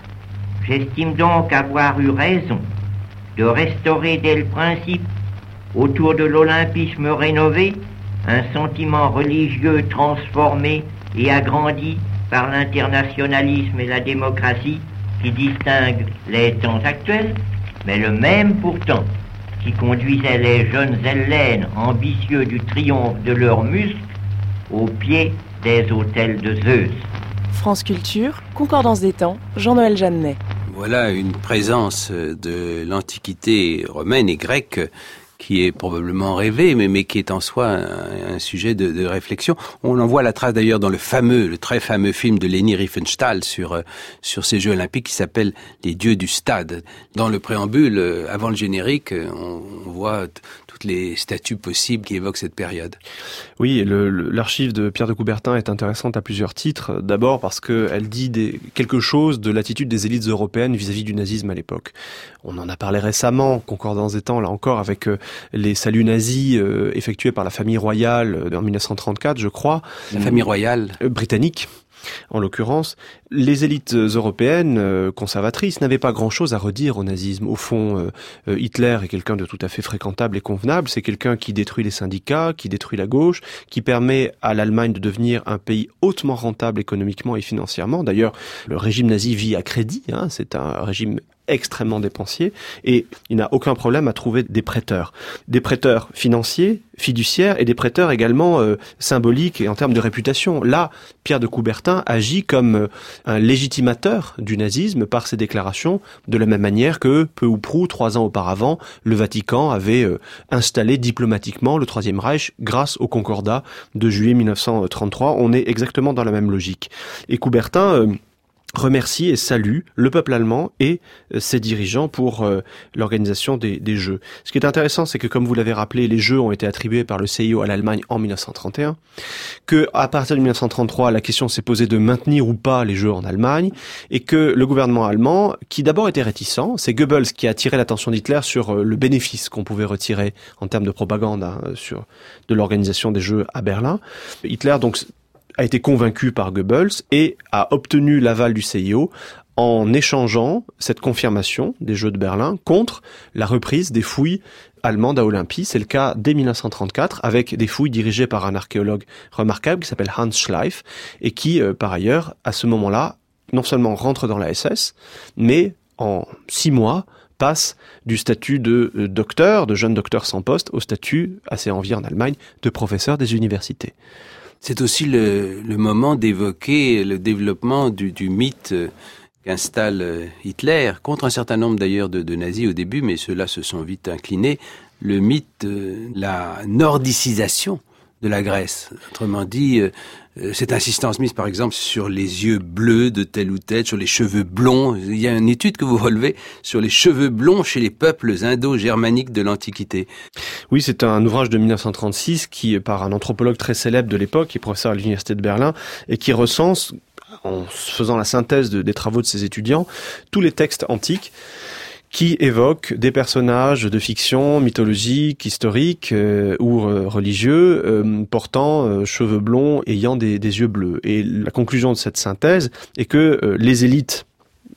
J'estime donc avoir eu raison de restaurer dès le principe, autour de l'olympisme rénové, un sentiment religieux transformé et agrandi par l'internationalisme et la démocratie qui distinguent les temps actuels, mais le même pourtant qui conduisait les jeunes Hellènes ambitieux du triomphe de leurs muscles au pied des autels de Zeus. France Culture, Concordance des temps, Jean-Noël Jeannet. Voilà une présence de l'Antiquité romaine et grecque qui est probablement rêvée, mais, mais qui est en soi un, un sujet de, de réflexion. On en voit la trace d'ailleurs dans le fameux, le très fameux film de Leni Riefenstahl sur sur ces Jeux Olympiques qui s'appelle Les Dieux du Stade. Dans le préambule, avant le générique, on, on voit t- toutes les statues possibles qui évoquent cette période. Oui, le, le, l'archive de Pierre de Coubertin est intéressante à plusieurs titres. D'abord parce qu'elle dit des, quelque chose de l'attitude des élites européennes vis-à-vis du nazisme à l'époque. On en a parlé récemment, Concordance des temps, là encore, avec euh, les saluts nazis euh, effectués par la famille royale euh, en dix-neuf cent trente-quatre, je crois. La famille royale euh, britannique. En l'occurrence, les élites européennes euh, conservatrices n'avaient pas grand-chose à redire au nazisme. Au fond, euh, Hitler est quelqu'un de tout à fait fréquentable et convenable. C'est quelqu'un qui détruit les syndicats, qui détruit la gauche, qui permet à l'Allemagne de devenir un pays hautement rentable économiquement et financièrement. D'ailleurs, le régime nazi vit à crédit. Hein, c'est un régime extrêmement dépensier et il n'a aucun problème à trouver des prêteurs. Des prêteurs financiers, fiduciaires et des prêteurs également euh, symboliques et en termes de réputation. Là, Pierre de Coubertin agit comme euh, un légitimateur du nazisme par ses déclarations, de la même manière que, peu ou prou, trois ans auparavant, le Vatican avait euh, installé diplomatiquement le Troisième Reich grâce au Concordat de juillet dix-neuf cent trente-trois. On est exactement dans la même logique. Et Coubertin euh, remercie et salue le peuple allemand et euh, ses dirigeants pour euh, l'organisation des, des Jeux. Ce qui est intéressant, c'est que, comme vous l'avez rappelé, les Jeux ont été attribués par le C I O à l'Allemagne en dix-neuf cent trente et un, que à partir de dix-neuf cent trente-trois, la question s'est posée de maintenir ou pas les Jeux en Allemagne, et que le gouvernement allemand, qui d'abord était réticent, c'est Goebbels qui a attiré l'attention d'Hitler sur euh, le bénéfice qu'on pouvait retirer en termes de propagande hein, sur de l'organisation des Jeux à Berlin. Hitler, donc, a été convaincu par Goebbels et a obtenu l'aval du C I O en échangeant cette confirmation des Jeux de Berlin contre la reprise des fouilles allemandes à Olympie. C'est le cas dès dix-neuf cent trente-quatre avec des fouilles dirigées par un archéologue remarquable qui s'appelle Hans Schleif et qui, euh, par ailleurs, à ce moment-là, non seulement rentre dans la S S, mais en six mois, passe du statut de euh, docteur, de jeune docteur sans poste, au statut, assez envié en Allemagne, de professeur des universités. C'est aussi le, le moment d'évoquer le développement du, du mythe qu'installe Hitler, contre un certain nombre d'ailleurs de, de nazis au début, mais ceux-là se sont vite inclinés, le mythe de la nordicisation de la Grèce. Autrement dit, euh, cette insistance mise par exemple sur les yeux bleus de telle ou telle, sur les cheveux blonds. Il y a une étude que vous relevez sur les cheveux blonds chez les peuples indo-germaniques de l'Antiquité. Oui, c'est un ouvrage de dix-neuf cent trente-six qui, par un anthropologue très célèbre de l'époque, qui est professeur à l'université de Berlin, et qui recense, en faisant la synthèse de, des travaux de ses étudiants, tous les textes antiques qui évoquent des personnages de fiction mythologique, historique euh, ou euh, religieux euh, portant euh, cheveux blonds, ayant des, des yeux bleus. Et la conclusion de cette synthèse est que euh, les élites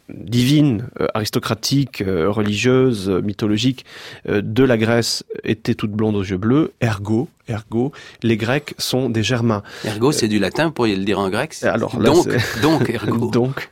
divine, euh, aristocratique, euh, religieuse, euh, mythologique euh, de la Grèce était toute blonde aux yeux bleus, ergo, ergo, les Grecs sont des Germains. Ergo, c'est euh, du latin, vous pourriez le dire en grec. Alors là, donc, c'est... donc, ergo. donc,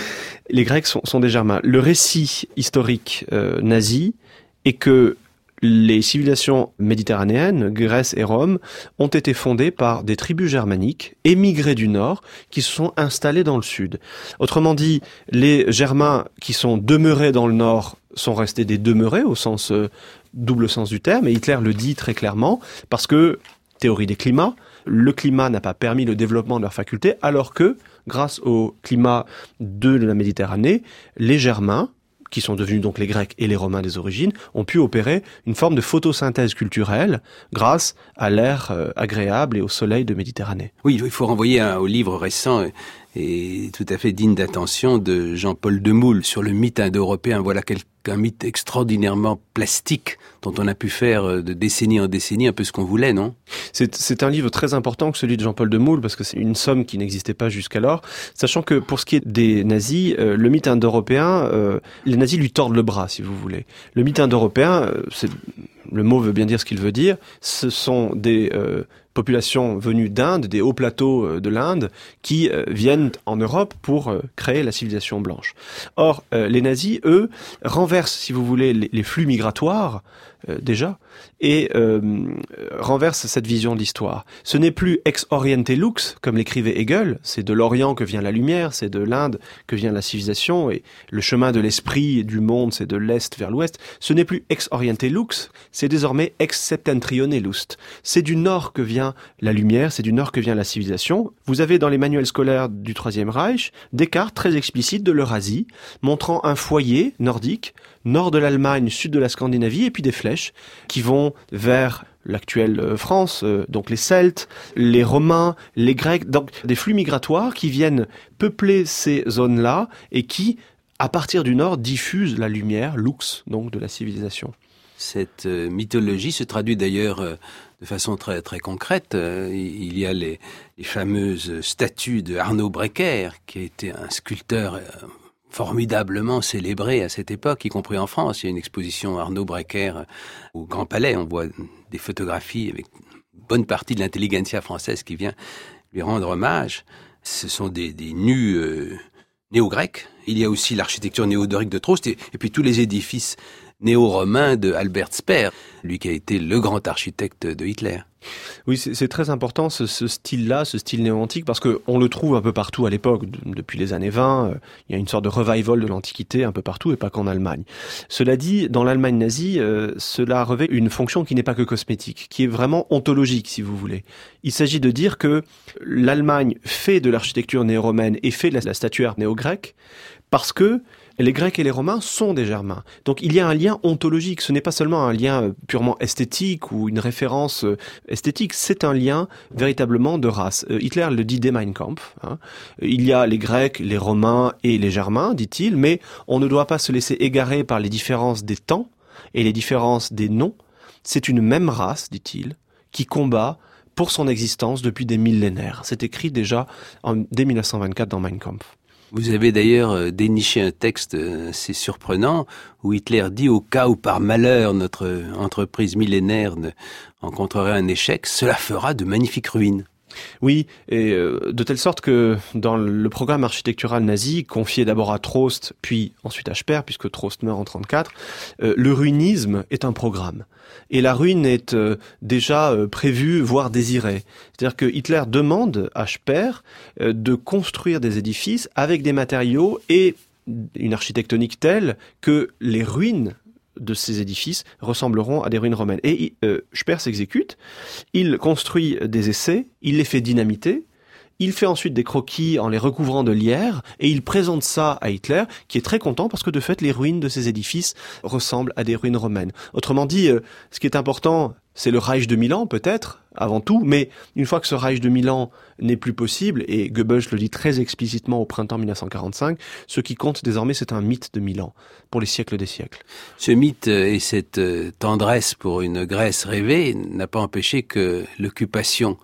les Grecs sont, sont des Germains. Le récit historique euh, nazi est que les civilisations méditerranéennes, Grèce et Rome, ont été fondées par des tribus germaniques émigrées du nord qui se sont installées dans le sud. Autrement dit, les Germains qui sont demeurés dans le nord sont restés des demeurés au sens euh, double sens du terme, et Hitler le dit très clairement parce que, théorie des climats, le climat n'a pas permis le développement de leurs facultés, alors que, grâce au climat de la Méditerranée, les Germains, qui sont devenus donc les Grecs et les Romains des origines, ont pu opérer une forme de photosynthèse culturelle grâce à l'air euh, agréable et au soleil de Méditerranée. Oui, il faut renvoyer un, au livre récent et, et tout à fait digne d'attention de Jean-Paul Demoule sur le mythe indo-européen. Voilà quelqu'un un mythe extraordinairement plastique dont on a pu faire de décennie en décennie un peu ce qu'on voulait, non ? C'est, c'est un livre très important que celui de Jean-Paul Demoule parce que c'est une somme qui n'existait pas jusqu'alors, sachant que pour ce qui est des nazis, euh, le mythe indo-européen, euh, les nazis lui tordent le bras, si vous voulez. Le mythe indo-européen, euh, c'est, le mot veut bien dire ce qu'il veut dire, ce sont des euh, populations venues d'Inde, des hauts plateaux de l'Inde, qui euh, viennent en Europe pour euh, créer la civilisation blanche. Or, euh, les nazis, eux, renversent, si vous voulez, les, les flux migratoires, euh, déjà, et euh, renversent cette vision de l'histoire. Ce n'est plus ex oriente lux, comme l'écrivait Hegel, c'est de l'Orient que vient la lumière, c'est de l'Inde que vient la civilisation, et le chemin de l'esprit et du monde, c'est de l'Est vers l'Ouest. Ce n'est plus ex oriente lux, c'est désormais ex septentrione lust. C'est du Nord que vient la lumière, c'est du Nord que vient la civilisation. Vous avez dans les manuels scolaires du Troisième Reich des cartes très explicites de l'Eurasie, montrant un foyer nordique, nord de l'Allemagne, sud de la Scandinavie, et puis des flèches qui vont vers l'actuelle France, euh, donc les Celtes, les Romains, les Grecs, donc des flux migratoires qui viennent peupler ces zones-là et qui, à partir du nord, diffusent la lumière, lux, donc de la civilisation. Cette euh, mythologie se traduit d'ailleurs euh, de façon très très concrète. Euh, il y a les, les fameuses statues de Arnaud Breker, qui a été un sculpteur euh, formidablement célébré à cette époque, y compris en France. Il y a une exposition Arnaud Breker euh, au Grand Palais. On voit des photographies avec une bonne partie de l'intelligentsia française qui vient lui rendre hommage. Ce sont des, des nus euh, néo-grecs. Il y a aussi l'architecture néo-dorique de Trost et, et puis tous les édifices néo-romain de Albert Speer, lui qui a été le grand architecte de Hitler. Oui, c'est, c'est très important ce, ce style-là, ce style néo-antique, parce que on le trouve un peu partout à l'époque. De, depuis les années vingt, euh, il y a une sorte de revival de l'Antiquité un peu partout, et pas qu'en Allemagne. Cela dit, dans l'Allemagne nazie, euh, cela revêt une fonction qui n'est pas que cosmétique, qui est vraiment ontologique, si vous voulez. Il s'agit de dire que l'Allemagne fait de l'architecture néo-romaine et fait de la, la statuaire néo-grecque, parce que les Grecs et les Romains sont des Germains. Donc il y a un lien ontologique, ce n'est pas seulement un lien purement esthétique ou une référence esthétique, c'est un lien véritablement de race. Euh, Hitler le dit dès Mein Kampf, hein. Il y a les Grecs, les Romains et les Germains, dit-il, mais on ne doit pas se laisser égarer par les différences des temps et les différences des noms. C'est une même race, dit-il, qui combat pour son existence depuis des millénaires. C'est écrit déjà en, dès dix-neuf cent vingt-quatre dans Mein Kampf. Vous avez d'ailleurs déniché un texte assez surprenant où Hitler dit « Au cas où par malheur notre entreprise millénaire rencontrerait un échec, cela fera de magnifiques ruines ». Oui, et euh, de telle sorte que dans le programme architectural nazi, confié d'abord à Trost, puis ensuite à Speer, puisque Trost meurt en trente-quatre, euh, le ruinisme est un programme. Et la ruine est euh, déjà euh, prévue, voire désirée. C'est-à-dire que Hitler demande à Speer euh, de construire des édifices avec des matériaux et une architectonique telle que les ruines de ces édifices ressembleront à des ruines romaines. Et euh, Speer s'exécute, il construit des essais, il les fait dynamiter, il fait ensuite des croquis en les recouvrant de lierre, et il présente ça à Hitler, qui est très content parce que de fait les ruines de ces édifices ressemblent à des ruines romaines. Autrement dit, euh, ce qui est important, c'est le Reich de Milan peut-être, avant tout, mais une fois que ce Reich de Milan n'est plus possible, et Goebbels le dit très explicitement au printemps dix-neuf cent quarante-cinq, ce qui compte désormais c'est un mythe de Milan, pour les siècles des siècles. Ce mythe et cette tendresse pour une Grèce rêvée n'a pas empêché que l'occupation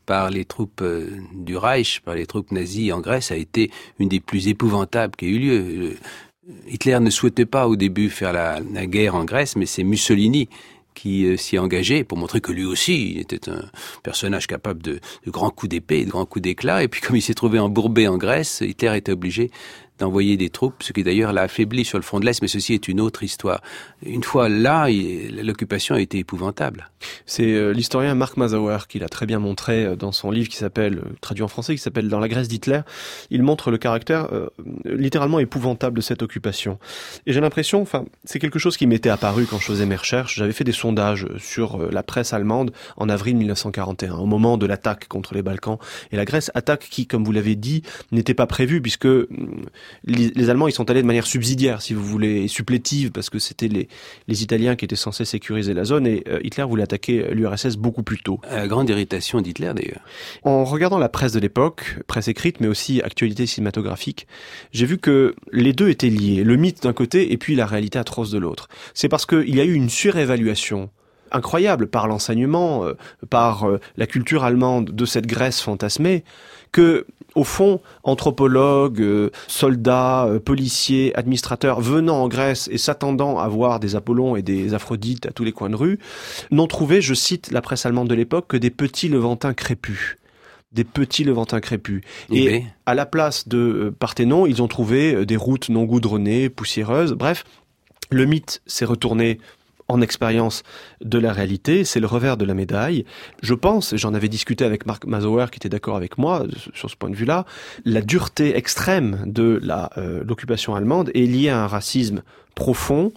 par les troupes euh, du Reich, par les troupes nazies en Grèce, a été une des plus épouvantables qui a eu lieu. Euh, Hitler ne souhaitait pas au début faire la, la guerre en Grèce, mais c'est Mussolini qui euh, s'y est engagé pour montrer que lui aussi il était un personnage capable de, de grands coups d'épée, de grands coups d'éclat. Et puis comme il s'est trouvé embourbé en Grèce, Hitler était obligé d'envoyer des troupes, ce qui d'ailleurs l'a affaibli sur le front de l'Est, mais ceci est une autre histoire. Une fois là, il, l'occupation a été épouvantable. C'est euh, l'historien Mark Mazauer qui l'a très bien montré euh, dans son livre qui s'appelle, euh, traduit en français, qui s'appelle « Dans la Grèce d'Hitler ». Il montre le caractère euh, littéralement épouvantable de cette occupation. Et j'ai l'impression, enfin, c'est quelque chose qui m'était apparu quand je faisais mes recherches. J'avais fait des sondages sur euh, la presse allemande en avril mille neuf cent quarante et un, au moment de l'attaque contre les Balkans. Et la Grèce, attaque qui, comme vous l'avez dit, n'était pas prévue puisque euh, les, les Allemands, ils sont allés de manière subsidiaire, si vous voulez, et supplétive, parce que c'était les, les Italiens qui étaient censés sécuriser la zone, et euh, Hitler voulait attaquer l'U R S S beaucoup plus tôt. À la grande irritation d'Hitler, d'ailleurs. En regardant la presse de l'époque, presse écrite, mais aussi actualité cinématographique, j'ai vu que les deux étaient liés, le mythe d'un côté et puis la réalité atroce de l'autre. C'est parce qu'il y a eu une surévaluation incroyable par l'enseignement, euh, par euh, la culture allemande de cette Grèce fantasmée, que, au fond, anthropologues, euh, soldats, euh, policiers, administrateurs venant en Grèce et s'attendant à voir des Apollons et des Aphrodites à tous les coins de rue, n'ont trouvé, je cite la presse allemande de l'époque, que des petits Levantins crépus. Des petits Levantins crépus. Et oui. À la place de euh, Parthénon, ils ont trouvé euh, des routes non goudronnées, poussiéreuses. Bref, le mythe s'est retourné en expérience de la réalité, c'est le revers de la médaille. Je pense, et j'en avais discuté avec Mark Mazauer qui était d'accord avec moi sur ce point de vue-là, la dureté extrême de la, euh, l'occupation allemande est liée à un racisme profond,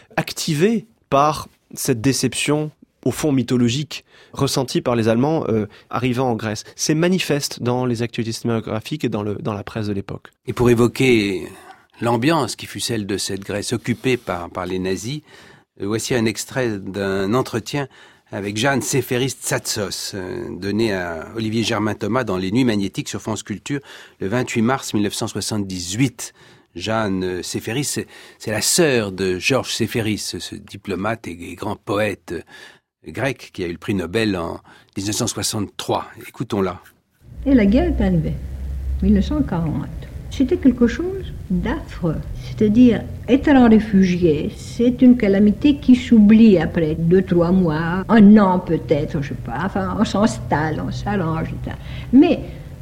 activé par cette déception au fond mythologique ressentie par les Allemands euh, arrivant en Grèce. C'est manifeste dans les actualités cinématographiques et dans, le, dans la presse de l'époque. Et pour évoquer l'ambiance qui fut celle de cette Grèce occupée par, par les nazis, voici un extrait d'un entretien avec Jeanne Séphéris-Tsatsos, donné à Olivier Germain-Thomas dans Les Nuits magnétiques sur France Culture le vingt-huit mars mille neuf cent soixante-dix-huit. Jeanne Séphéris, c'est, c'est la sœur de Georges Séphéris, ce diplomate et, et grand poète grec qui a eu le prix Nobel en dix-neuf cent soixante-trois. Écoutons-la. Et la guerre est arrivée, mille neuf cent quarante. C'était quelque chose d'affreux. C'est-à-dire, être un réfugié, c'est une calamité qui s'oublie après deux, trois mois, un an peut-être, je sais pas. Enfin, on s'installe, on s'arrange, et cetera. Mais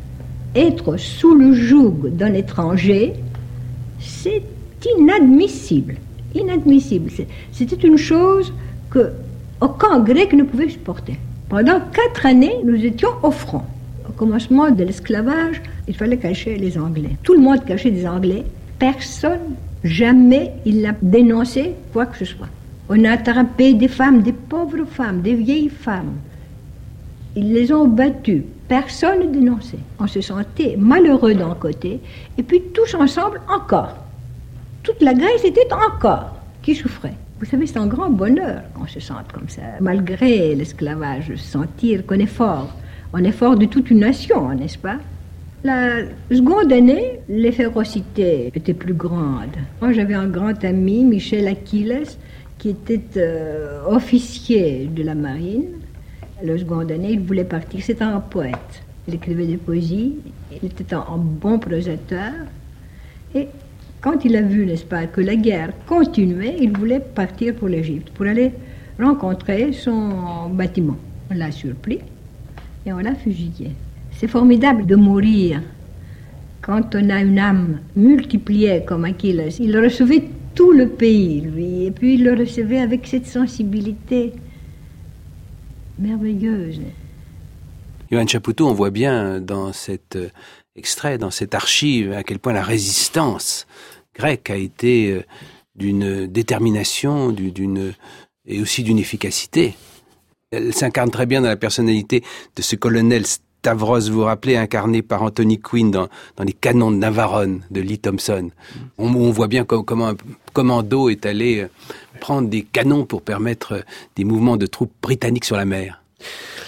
être sous le joug d'un étranger, c'est inadmissible. Inadmissible. C'était une chose que aucun Grec ne pouvait supporter. Pendant quatre années, nous étions au front. Au commencement de l'esclavage, il fallait cacher les Anglais. Tout le monde cachait des Anglais. Personne, jamais, il n'a dénoncé quoi que ce soit. On a attrapé des femmes, des pauvres femmes, des vieilles femmes. Ils les ont battues. Personne ne dénonçait. On se sentait malheureux d'un côté, et puis tous ensemble encore. Toute la Grèce était encore qui souffrait. Vous savez, c'est un grand bonheur qu'on se sente comme ça, malgré l'esclavage, sentir qu'on est fort. On est fort de toute une nation, n'est-ce pas? La seconde année, les férocités étaient plus grandes. Moi, j'avais un grand ami, Michel Achilles, qui était euh, officier de la marine. La seconde année, il voulait partir. C'était un poète. Il écrivait des poésies. Il était un, un bon prosateur. Et quand il a vu, n'est-ce pas, que la guerre continuait, il voulait partir pour l'Égypte, pour aller rencontrer son bâtiment. On l'a surpris et on l'a fusillé. C'est formidable de mourir quand on a une âme multipliée comme Achilles. Il recevait tout le pays, lui, et puis il le recevait avec cette sensibilité merveilleuse. Johan Chapoutot, on voit bien dans cet extrait, dans cette archive, à quel point la résistance grecque a été d'une détermination, d'une, et aussi d'une efficacité. Elle s'incarne très bien dans la personnalité de ce colonel Stavros, vous vous rappelez, incarné par Anthony Quinn dans, dans Les Canons de Navarone de Lee Thompson. On, on voit bien comment, comment un commando est allé prendre des canons pour permettre des mouvements de troupes britanniques sur la mer.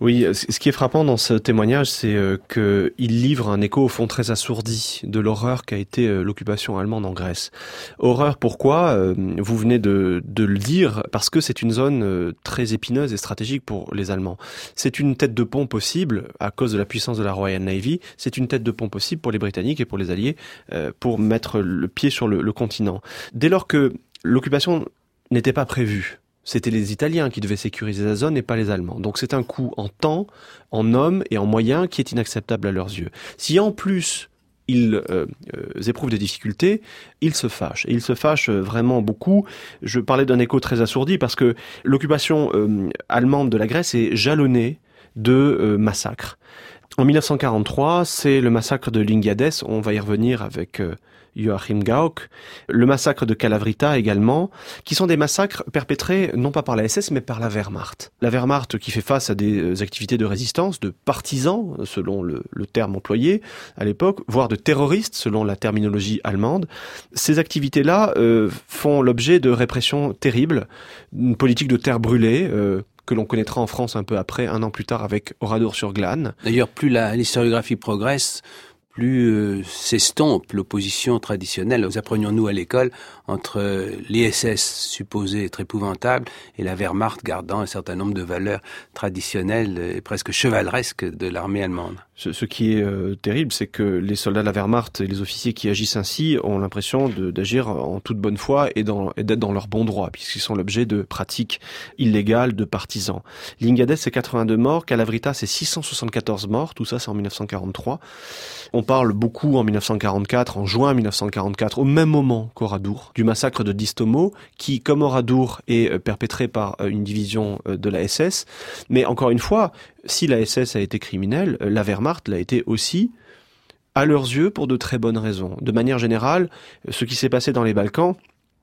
Oui, ce qui est frappant dans ce témoignage, c'est qu'il livre un écho au fond très assourdi de l'horreur qu'a été l'occupation allemande en Grèce. Horreur, pourquoi ? Vous venez de, de le dire, parce que c'est une zone très épineuse et stratégique pour les Allemands. C'est une tête de pont possible, à cause de la puissance de la Royal Navy, c'est une tête de pont possible pour les Britanniques et pour les Alliés, pour mettre le pied sur le, le continent. Dès lors que l'occupation n'était pas prévue, c'était les Italiens qui devaient sécuriser la zone et pas les Allemands. Donc c'est un coût en temps, en hommes et en moyens qui est inacceptable à leurs yeux. Si en plus ils euh, euh, éprouvent des difficultés, ils se fâchent. Et ils se fâchent vraiment beaucoup. Je parlais d'un écho très assourdi parce que l'occupation euh, allemande de la Grèce est jalonnée de euh, massacres. En mille neuf cent quarante-trois, c'est le massacre de Lingiades, on va y revenir avec euh, Joachim Gauck, le massacre de Kalavrita également, qui sont des massacres perpétrés non pas par la S S mais par la Wehrmacht. La Wehrmacht qui fait face à des activités de résistance, de partisans, selon le, le terme employé à l'époque, voire de terroristes, selon la terminologie allemande. Ces activités-là euh, font l'objet de répressions terribles, une politique de terre brûlée, euh, que l'on connaîtra en France un peu après, un an plus tard avec Oradour-sur-Glane. D'ailleurs, plus la, l'historiographie progresse, plus euh, s'estompe l'opposition traditionnelle. Nous apprenions, nous, à l'école, entre les S S supposés être épouvantables et la Wehrmacht gardant un certain nombre de valeurs traditionnelles et presque chevaleresques de l'armée allemande. Ce, ce qui est euh, terrible, c'est que les soldats de la Wehrmacht et les officiers qui agissent ainsi ont l'impression de, d'agir en toute bonne foi et, dans, et d'être dans leur bon droit, puisqu'ils sont l'objet de pratiques illégales de partisans. Lingiades, c'est quatre-vingt-deux morts, Kalavrita, c'est six cent soixante-quatorze morts, tout ça c'est en mille neuf cent quarante-trois. On parle beaucoup en mille neuf cent quarante-quatre, en juin mille neuf cent quarante-quatre, au même moment qu'Oradour, du massacre de Distomo, qui, comme Oradour, est perpétré par une division de la S S. Mais encore une fois, si la S S a été criminelle, la Wehrmacht l'a été aussi, à leurs yeux, pour de très bonnes raisons. De manière générale, ce qui s'est passé dans les Balkans,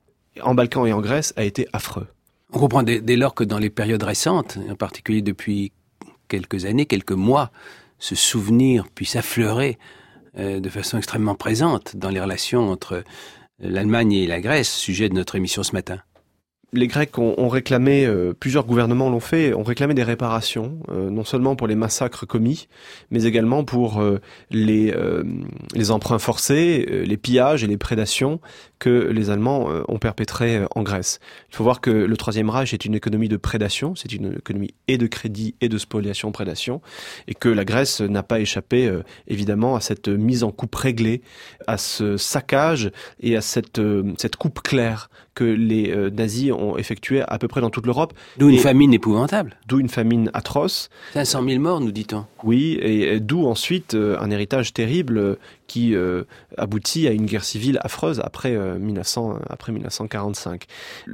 en Balkans et en Grèce, a été affreux. On comprend dès, dès lors que dans les périodes récentes, en particulier depuis quelques années, quelques mois, ce souvenir puisse affleurer euh, de façon extrêmement présente dans les relations entre l'Allemagne et la Grèce, sujet de notre émission ce matin. Les Grecs ont, ont réclamé, euh, plusieurs gouvernements l'ont fait, ont réclamé des réparations, euh, non seulement pour les massacres commis, mais également pour euh, les, euh, les emprunts forcés, euh, les pillages et les prédations que les Allemands euh, ont perpétrés euh, en Grèce. Il faut voir que le Troisième Reich est une économie de prédation, c'est une économie et de crédit et de spoliation-prédation, et que la Grèce n'a pas échappé euh, évidemment à cette mise en coupe réglée, à ce saccage et à cette, euh, cette coupe claire que les euh, nazis ont effectué à peu près dans toute l'Europe. D'où une et, famine épouvantable. D'où une famine atroce. cinq cent mille morts, nous dit-on. Oui, et, et d'où ensuite euh, un héritage terrible euh, qui euh, aboutit à une guerre civile affreuse après, euh, mille neuf cents, après mille neuf cent quarante-cinq.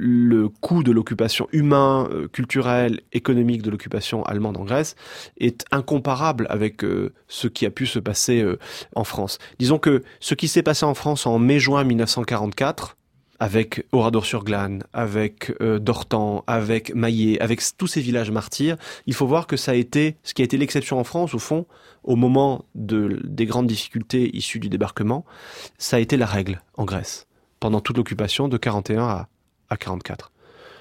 Le coût de l'occupation humain, euh, culturelle, économique de l'occupation allemande en Grèce est incomparable avec euh, ce qui a pu se passer euh, en France. Disons que ce qui s'est passé en France en mai-juin mille neuf cent quarante-quatre, avec Oradour-sur-Glane, avec euh, Dortan, avec Maillé, avec tous ces villages martyrs, il faut voir que ça a été, ce qui a été l'exception en France, au fond, au moment de, des grandes difficultés issues du débarquement, ça a été la règle en Grèce, pendant toute l'occupation de quarante et un à, à quarante-quatre.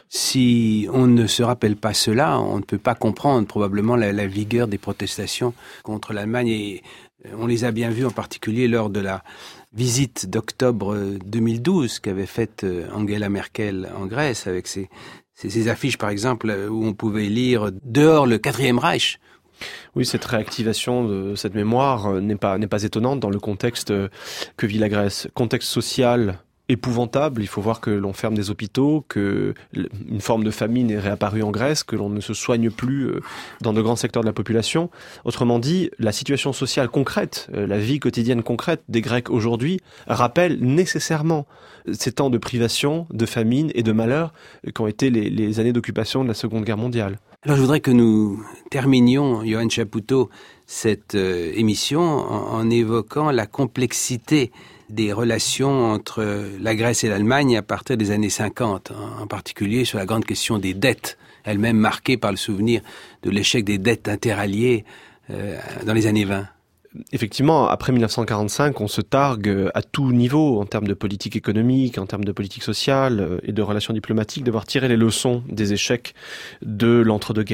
Si on ne se rappelle pas cela, on ne peut pas comprendre probablement la, la vigueur des protestations contre l'Allemagne, et on les a bien vues en particulier lors de la visite d'octobre deux mille douze qu'avait faite Angela Merkel en Grèce, avec ses, ses, ses affiches par exemple où on pouvait lire « Dehors le quatrième Reich ». Oui, cette réactivation de cette mémoire n'est pas, n'est pas étonnante dans le contexte que vit la Grèce. Contexte social épouvantable, il faut voir que l'on ferme des hôpitaux, que une forme de famine est réapparue en Grèce, que l'on ne se soigne plus dans de grands secteurs de la population. Autrement dit, la situation sociale concrète, la vie quotidienne concrète des Grecs aujourd'hui rappelle nécessairement ces temps de privation, de famine et de malheur qu'ont été les, les années d'occupation de la Seconde Guerre mondiale. Alors je voudrais que nous terminions, Johan Chapoutot, cette euh, émission en, en évoquant la complexité des relations entre la Grèce et l'Allemagne à partir des années cinquante, en particulier sur la grande question des dettes, elle-même marquée par le souvenir de l'échec des dettes interalliées euh, dans les années vingt. Effectivement, après mille neuf cent quarante-cinq, on se targue à tout niveau, en termes de politique économique, en termes de politique sociale et de relations diplomatiques, d'avoir tiré les leçons des échecs de l'entre-deux-guerres.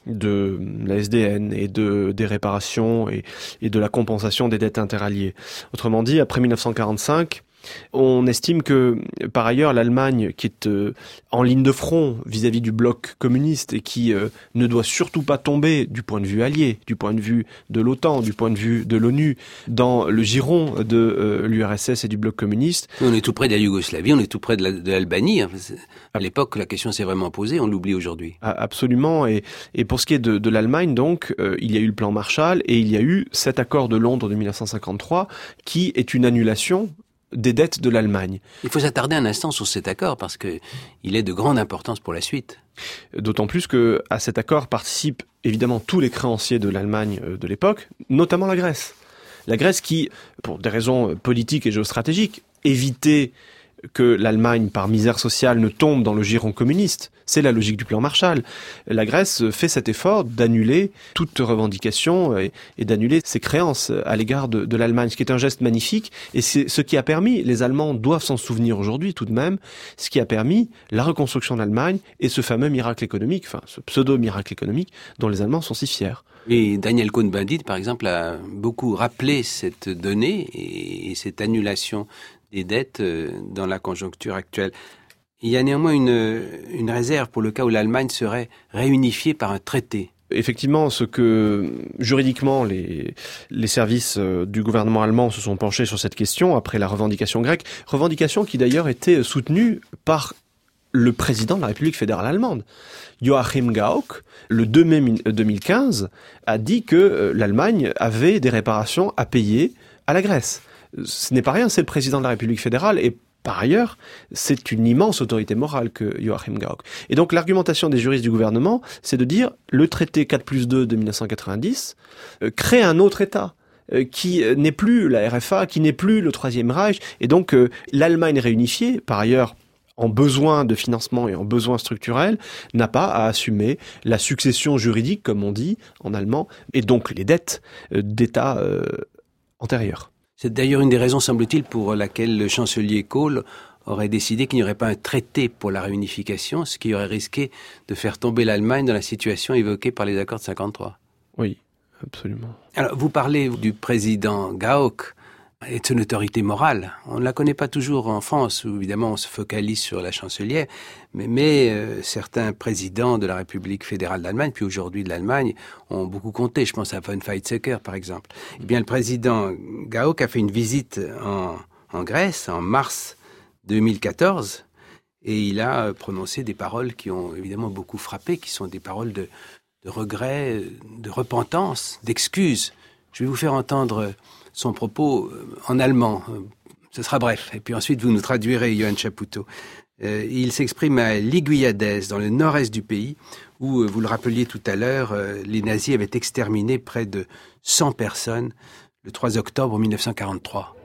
de la S D N et de, des réparations et, et de la compensation des dettes interalliées. Autrement dit, après mille neuf cent quarante-cinq, on estime que, par ailleurs, l'Allemagne, qui est euh, en ligne de front vis-à-vis du bloc communiste et qui euh, ne doit surtout pas tomber du point de vue allié, du point de vue de l'OTAN, du point de vue de l'ONU, dans le giron de euh, l'U R S S et du bloc communiste. On est tout près de la Yougoslavie, on est tout près de, la, de l'Albanie. À l'époque, la question s'est vraiment posée, on l'oublie aujourd'hui. Absolument. Et, et pour ce qui est de, de l'Allemagne, donc, euh, il y a eu le plan Marshall et il y a eu cet accord de Londres de mille neuf cent cinquante-trois qui est une annulation des dettes de l'Allemagne. Il faut s'attarder un instant sur cet accord parce que il est de grande importance pour la suite. D'autant plus que à cet accord participent évidemment tous les créanciers de l'Allemagne de l'époque, notamment la Grèce. La Grèce qui, pour des raisons politiques et géostratégiques, évitait que l'Allemagne, par misère sociale, ne tombe dans le giron communiste. C'est la logique du plan Marshall. La Grèce fait cet effort d'annuler toute revendication et, et d'annuler ses créances à l'égard de, de l'Allemagne, ce qui est un geste magnifique. Et c'est ce qui a permis, les Allemands doivent s'en souvenir aujourd'hui tout de même, ce qui a permis la reconstruction de l'Allemagne et ce fameux miracle économique, enfin ce pseudo-miracle économique dont les Allemands sont si fiers. Et Daniel Cohn-Bendit, par exemple, a beaucoup rappelé cette donnée et cette annulation des dettes dans la conjoncture actuelle. Il y a néanmoins une, une réserve pour le cas où l'Allemagne serait réunifiée par un traité. Effectivement, ce que juridiquement les, les services du gouvernement allemand se sont penchés sur cette question après la revendication grecque, revendication qui d'ailleurs était soutenue par le président de la République fédérale allemande. Joachim Gauck, le deux mai deux mille quinze, a dit que l'Allemagne avait des réparations à payer à la Grèce. Ce n'est pas rien, c'est le président de la République fédérale et par ailleurs, c'est une immense autorité morale que Joachim Gauck. Et donc l'argumentation des juristes du gouvernement, c'est de dire le traité quatre plus deux de mille neuf cent quatre-vingt-dix euh, crée un autre État euh, qui n'est plus la R F A, qui n'est plus le Troisième Reich, et donc euh, l'Allemagne réunifiée, par ailleurs en besoin de financement et en besoin structurel, n'a pas à assumer la succession juridique, comme on dit en allemand, et donc les dettes euh, d'États euh, antérieurs. C'est d'ailleurs une des raisons, semble-t-il, pour laquelle le chancelier Kohl aurait décidé qu'il n'y aurait pas un traité pour la réunification, ce qui aurait risqué de faire tomber l'Allemagne dans la situation évoquée par les accords de cinquante-trois. Oui, absolument. Alors, vous parlez du président Gauck et de son autorité morale. On ne la connaît pas toujours en France, où évidemment on se focalise sur la chancelière, mais, mais euh, certains présidents de la République fédérale d'Allemagne, puis aujourd'hui de l'Allemagne, ont beaucoup compté. Je pense à von Weizsäcker, par exemple. Eh bien, le président Gauck a fait une visite en, en Grèce en mars deux mille quatorze, et il a prononcé des paroles qui ont évidemment beaucoup frappé, qui sont des paroles de, de regret, de repentance, d'excuses. Je vais vous faire entendre son propos en allemand. Ce sera bref. Et puis ensuite, vous nous traduirez, Johann Chapoutot. Euh, il s'exprime à Liguiades, dans le nord-est du pays, où, vous le rappeliez tout à l'heure, euh, les nazis avaient exterminé près de cent personnes le trois octobre mille neuf cent quarante-trois.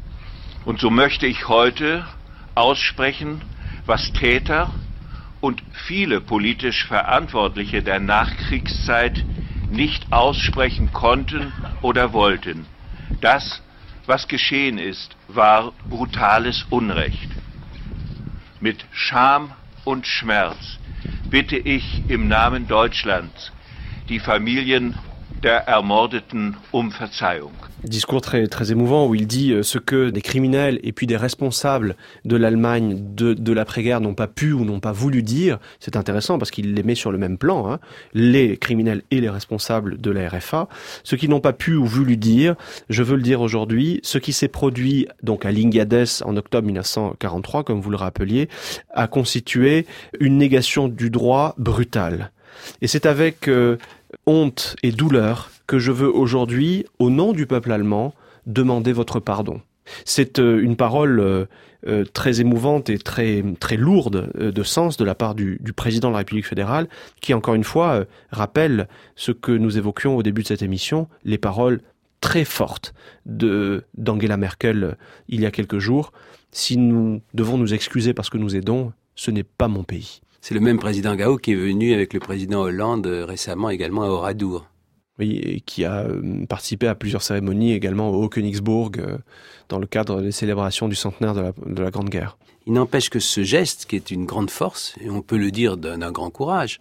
Und so möchte ich heute aussprechen, was Täter und viele politisch Verantwortliche der Nachkriegszeit nicht aussprechen konnten oder wollten. Das, was geschehen ist, war brutales Unrecht. Mit Scham und Schmerz bitte ich im Namen Deutschlands die Familien der Ermordeten um Verzeihung. Discours très, très émouvant où il dit ce que des criminels et puis des responsables de l'Allemagne de, de l'après-guerre n'ont pas pu ou n'ont pas voulu dire. C'est intéressant parce qu'il les met sur le même plan, hein, les criminels et les responsables de la R F A. Ce qu'ils n'ont pas pu ou voulu dire, je veux le dire aujourd'hui, ce qui s'est produit donc à Lingades en octobre mille neuf cent quarante-trois, comme vous le rappeliez, a constitué une négation du droit brutale. Et c'est avec euh, honte et douleur que je veux aujourd'hui, au nom du peuple allemand, demander votre pardon. C'est euh, une parole euh, euh, très émouvante et très très lourde euh, de sens de la part du, du président de la République fédérale, qui encore une fois euh, rappelle ce que nous évoquions au début de cette émission, les paroles très fortes de d'Angela Merkel euh, il y a quelques jours. Si nous devons nous excuser parce que nous aidons, ce n'est pas mon pays. C'est le même président Gauck qui est venu avec le président Hollande euh, récemment également à Oradour. Oui, et qui a participé à plusieurs cérémonies également au Haut-Königsbourg euh, dans le cadre des célébrations du centenaire de la, de la Grande Guerre. Il n'empêche que ce geste, qui est une grande force, et on peut le dire d'un, d'un grand courage,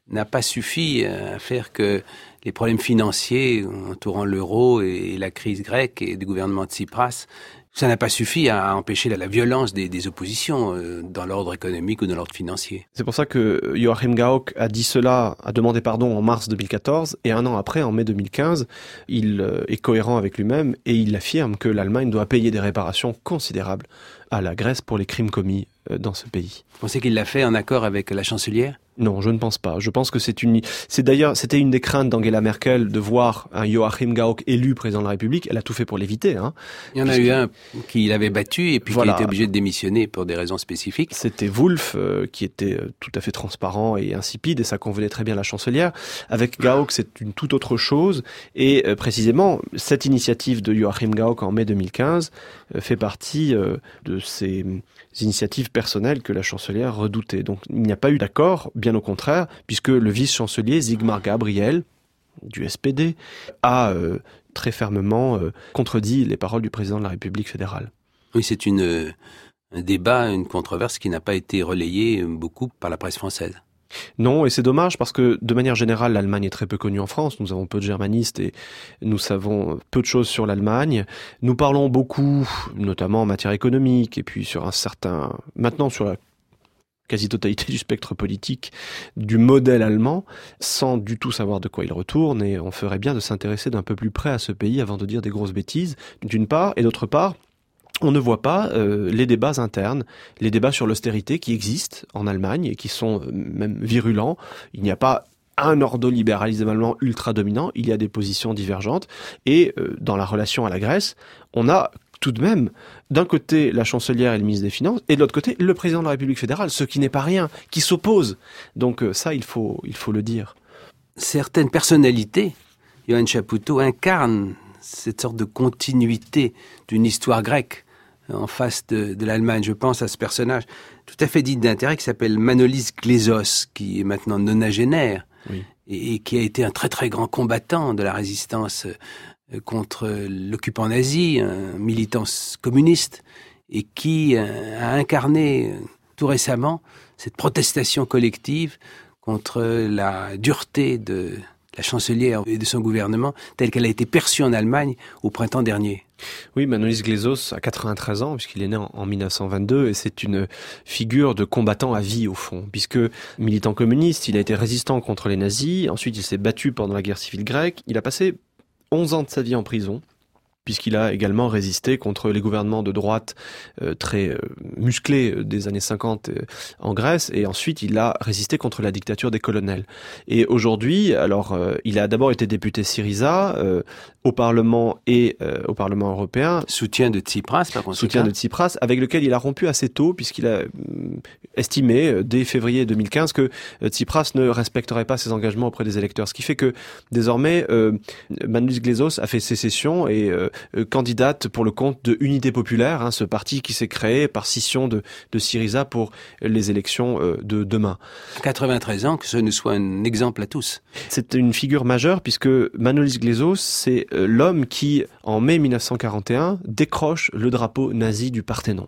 n'a pas suffi à faire que les problèmes financiers entourant l'euro et la crise grecque et du gouvernement de Tsipras, ça n'a pas suffi à empêcher la, la violence des, des oppositions euh, dans l'ordre économique ou dans l'ordre financier. C'est pour ça que Joachim Gauck a dit cela, a demandé pardon en mars deux mille quatorze, et un an après, en mai deux mille quinze, il euh, est cohérent avec lui-même et il affirme que l'Allemagne doit payer des réparations considérables à la Grèce pour les crimes commis euh, dans ce pays. Vous pensez qu'il l'a fait en accord avec la chancelière ? Non, je ne pense pas. Je pense que c'est une, c'est d'ailleurs, c'était une des craintes d'Angela Merkel de voir un Joachim Gauck élu président de la République. Elle a tout fait pour l'éviter, hein. Il y en a eu un qui l'avait battu et puis voilà. qui était obligé de démissionner pour des raisons spécifiques. C'était Wolf, euh, qui était euh, tout à fait transparent et insipide, et ça convenait très bien à la chancelière. Avec Gauck, c'est une toute autre chose. Et euh, précisément, cette initiative de Joachim Gauck en mai deux mille quinze euh, fait partie euh, de ces initiatives personnelles que la chancelière redoutait. Donc, il n'y a pas eu d'accord, bien au contraire, puisque le vice-chancelier Sigmar Gabriel, du S P D, a euh, très fermement euh, contredit les paroles du président de la République fédérale. Oui, c'est une, euh, un débat, une controverse qui n'a pas été relayée beaucoup par la presse française. Non, et c'est dommage parce que de manière générale, l'Allemagne est très peu connue en France. Nous avons peu de germanistes et nous savons peu de choses sur l'Allemagne. Nous parlons beaucoup, notamment en matière économique et puis sur un certain, maintenant sur la quasi-totalité du spectre politique du modèle allemand, sans du tout savoir de quoi il retourne, et on ferait bien de s'intéresser d'un peu plus près à ce pays avant de dire des grosses bêtises, d'une part, et d'autre part, on ne voit pas euh, les débats internes, les débats sur l'austérité qui existent en Allemagne et qui sont euh, même virulents. Il n'y a pas un ordolibéralisme allemand ultra dominant, il y a des positions divergentes, et euh, dans la relation à la Grèce, on a tout de même, d'un côté, la chancelière et le ministre des Finances, et de l'autre côté, le président de la République fédérale, ce qui n'est pas rien, qui s'oppose. Donc ça, il faut, il faut le dire. Certaines personnalités, Johann Chapoutot, incarnent cette sorte de continuité d'une histoire grecque en face de, de l'Allemagne. Je pense à ce personnage tout à fait digne d'intérêt qui s'appelle Manolis Glezos, qui est maintenant nonagénaire, oui. et, et qui a été un très très grand combattant de la résistance contre l'occupant nazi, un militant communiste, et qui a incarné tout récemment cette protestation collective contre la dureté de la chancelière et de son gouvernement, telle qu'elle a été perçue en Allemagne au printemps dernier. Oui, Manolis Glezos a quatre-vingt-treize ans, puisqu'il est né en mille neuf cent vingt-deux, et c'est une figure de combattant à vie, au fond, puisque militant communiste, il a été résistant contre les nazis, ensuite il s'est battu pendant la guerre civile grecque, il a passé onze ans de sa vie en prison, puisqu'il a également résisté contre les gouvernements de droite euh, très euh, musclés des années cinquante euh, en Grèce, et ensuite il a résisté contre la dictature des colonels. Et aujourd'hui, alors euh, il a d'abord été député Syriza euh, au Parlement et euh, au Parlement européen. Soutien de Tsipras, par contre. Soutien de Tsipras, avec lequel il a rompu assez tôt, puisqu'il a euh, estimé euh, dès février deux mille quinze que euh, Tsipras ne respecterait pas ses engagements auprès des électeurs, ce qui fait que désormais euh, Manolis Glezos a fait sécession et euh, Euh, candidate pour le compte de Unité Populaire, hein, ce parti qui s'est créé par scission de, de Syriza pour les élections euh, de demain. quatre-vingt-treize ans, que ce ne soit un exemple à tous. C'est une figure majeure puisque Manolis Glezos, c'est euh, l'homme qui, en mai mille neuf cent quarante et un, décroche le drapeau nazi du Parthénon.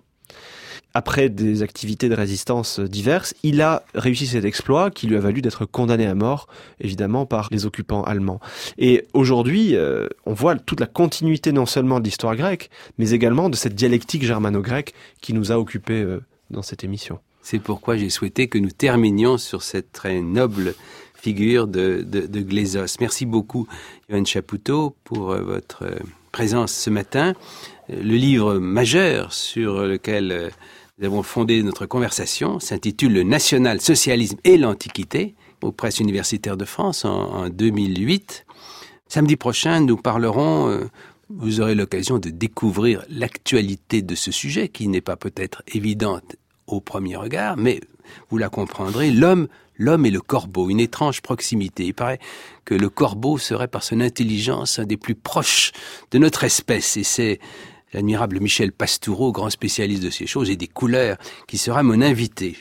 Après des activités de résistance diverses, il a réussi cet exploit qui lui a valu d'être condamné à mort, évidemment, par les occupants allemands. Et aujourd'hui, euh, on voit toute la continuité non seulement de l'histoire grecque, mais également de cette dialectique germano-grecque qui nous a occupés euh, dans cette émission. C'est pourquoi j'ai souhaité que nous terminions sur cette très noble figure de, de, de Glezos. Merci beaucoup, Johann Chapoutot, pour euh, votre euh, présence ce matin. Le livre majeur sur lequel euh, nous avons fondé notre conversation s'intitule « Le national-socialisme et l'Antiquité » aux presses universitaires de France en, en deux mille huit. Samedi prochain, nous parlerons, euh, vous aurez l'occasion de découvrir l'actualité de ce sujet qui n'est pas peut-être évidente au premier regard, mais vous la comprendrez, l'homme, l'homme et le corbeau, une étrange proximité. Il paraît que le corbeau serait par son intelligence un des plus proches de notre espèce, et c'est l'admirable Michel Pastoureau, grand spécialiste de ces choses et des couleurs, qui sera mon invité.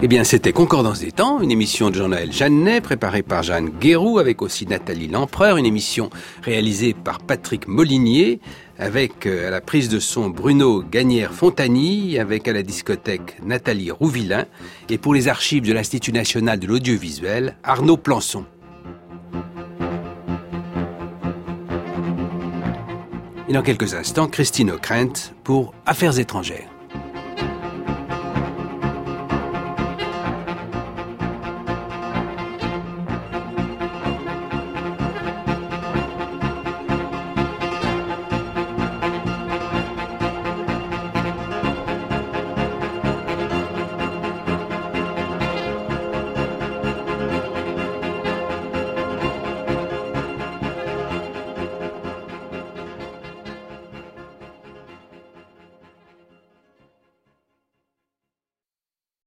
Eh bien, c'était Concordance des temps, une émission de Jean-Noël Jeannet, préparée par Jeanne Guéroux, avec aussi Nathalie Lempereur, une émission réalisée par Patrick Molinier, avec euh, à la prise de son Bruno Gagnère-Fontagny, avec à la discothèque Nathalie Rouvillain, et pour les archives de l'Institut national de l'audiovisuel, Arnaud Plançon. Et dans quelques instants, Christine Ockrent pour Affaires étrangères.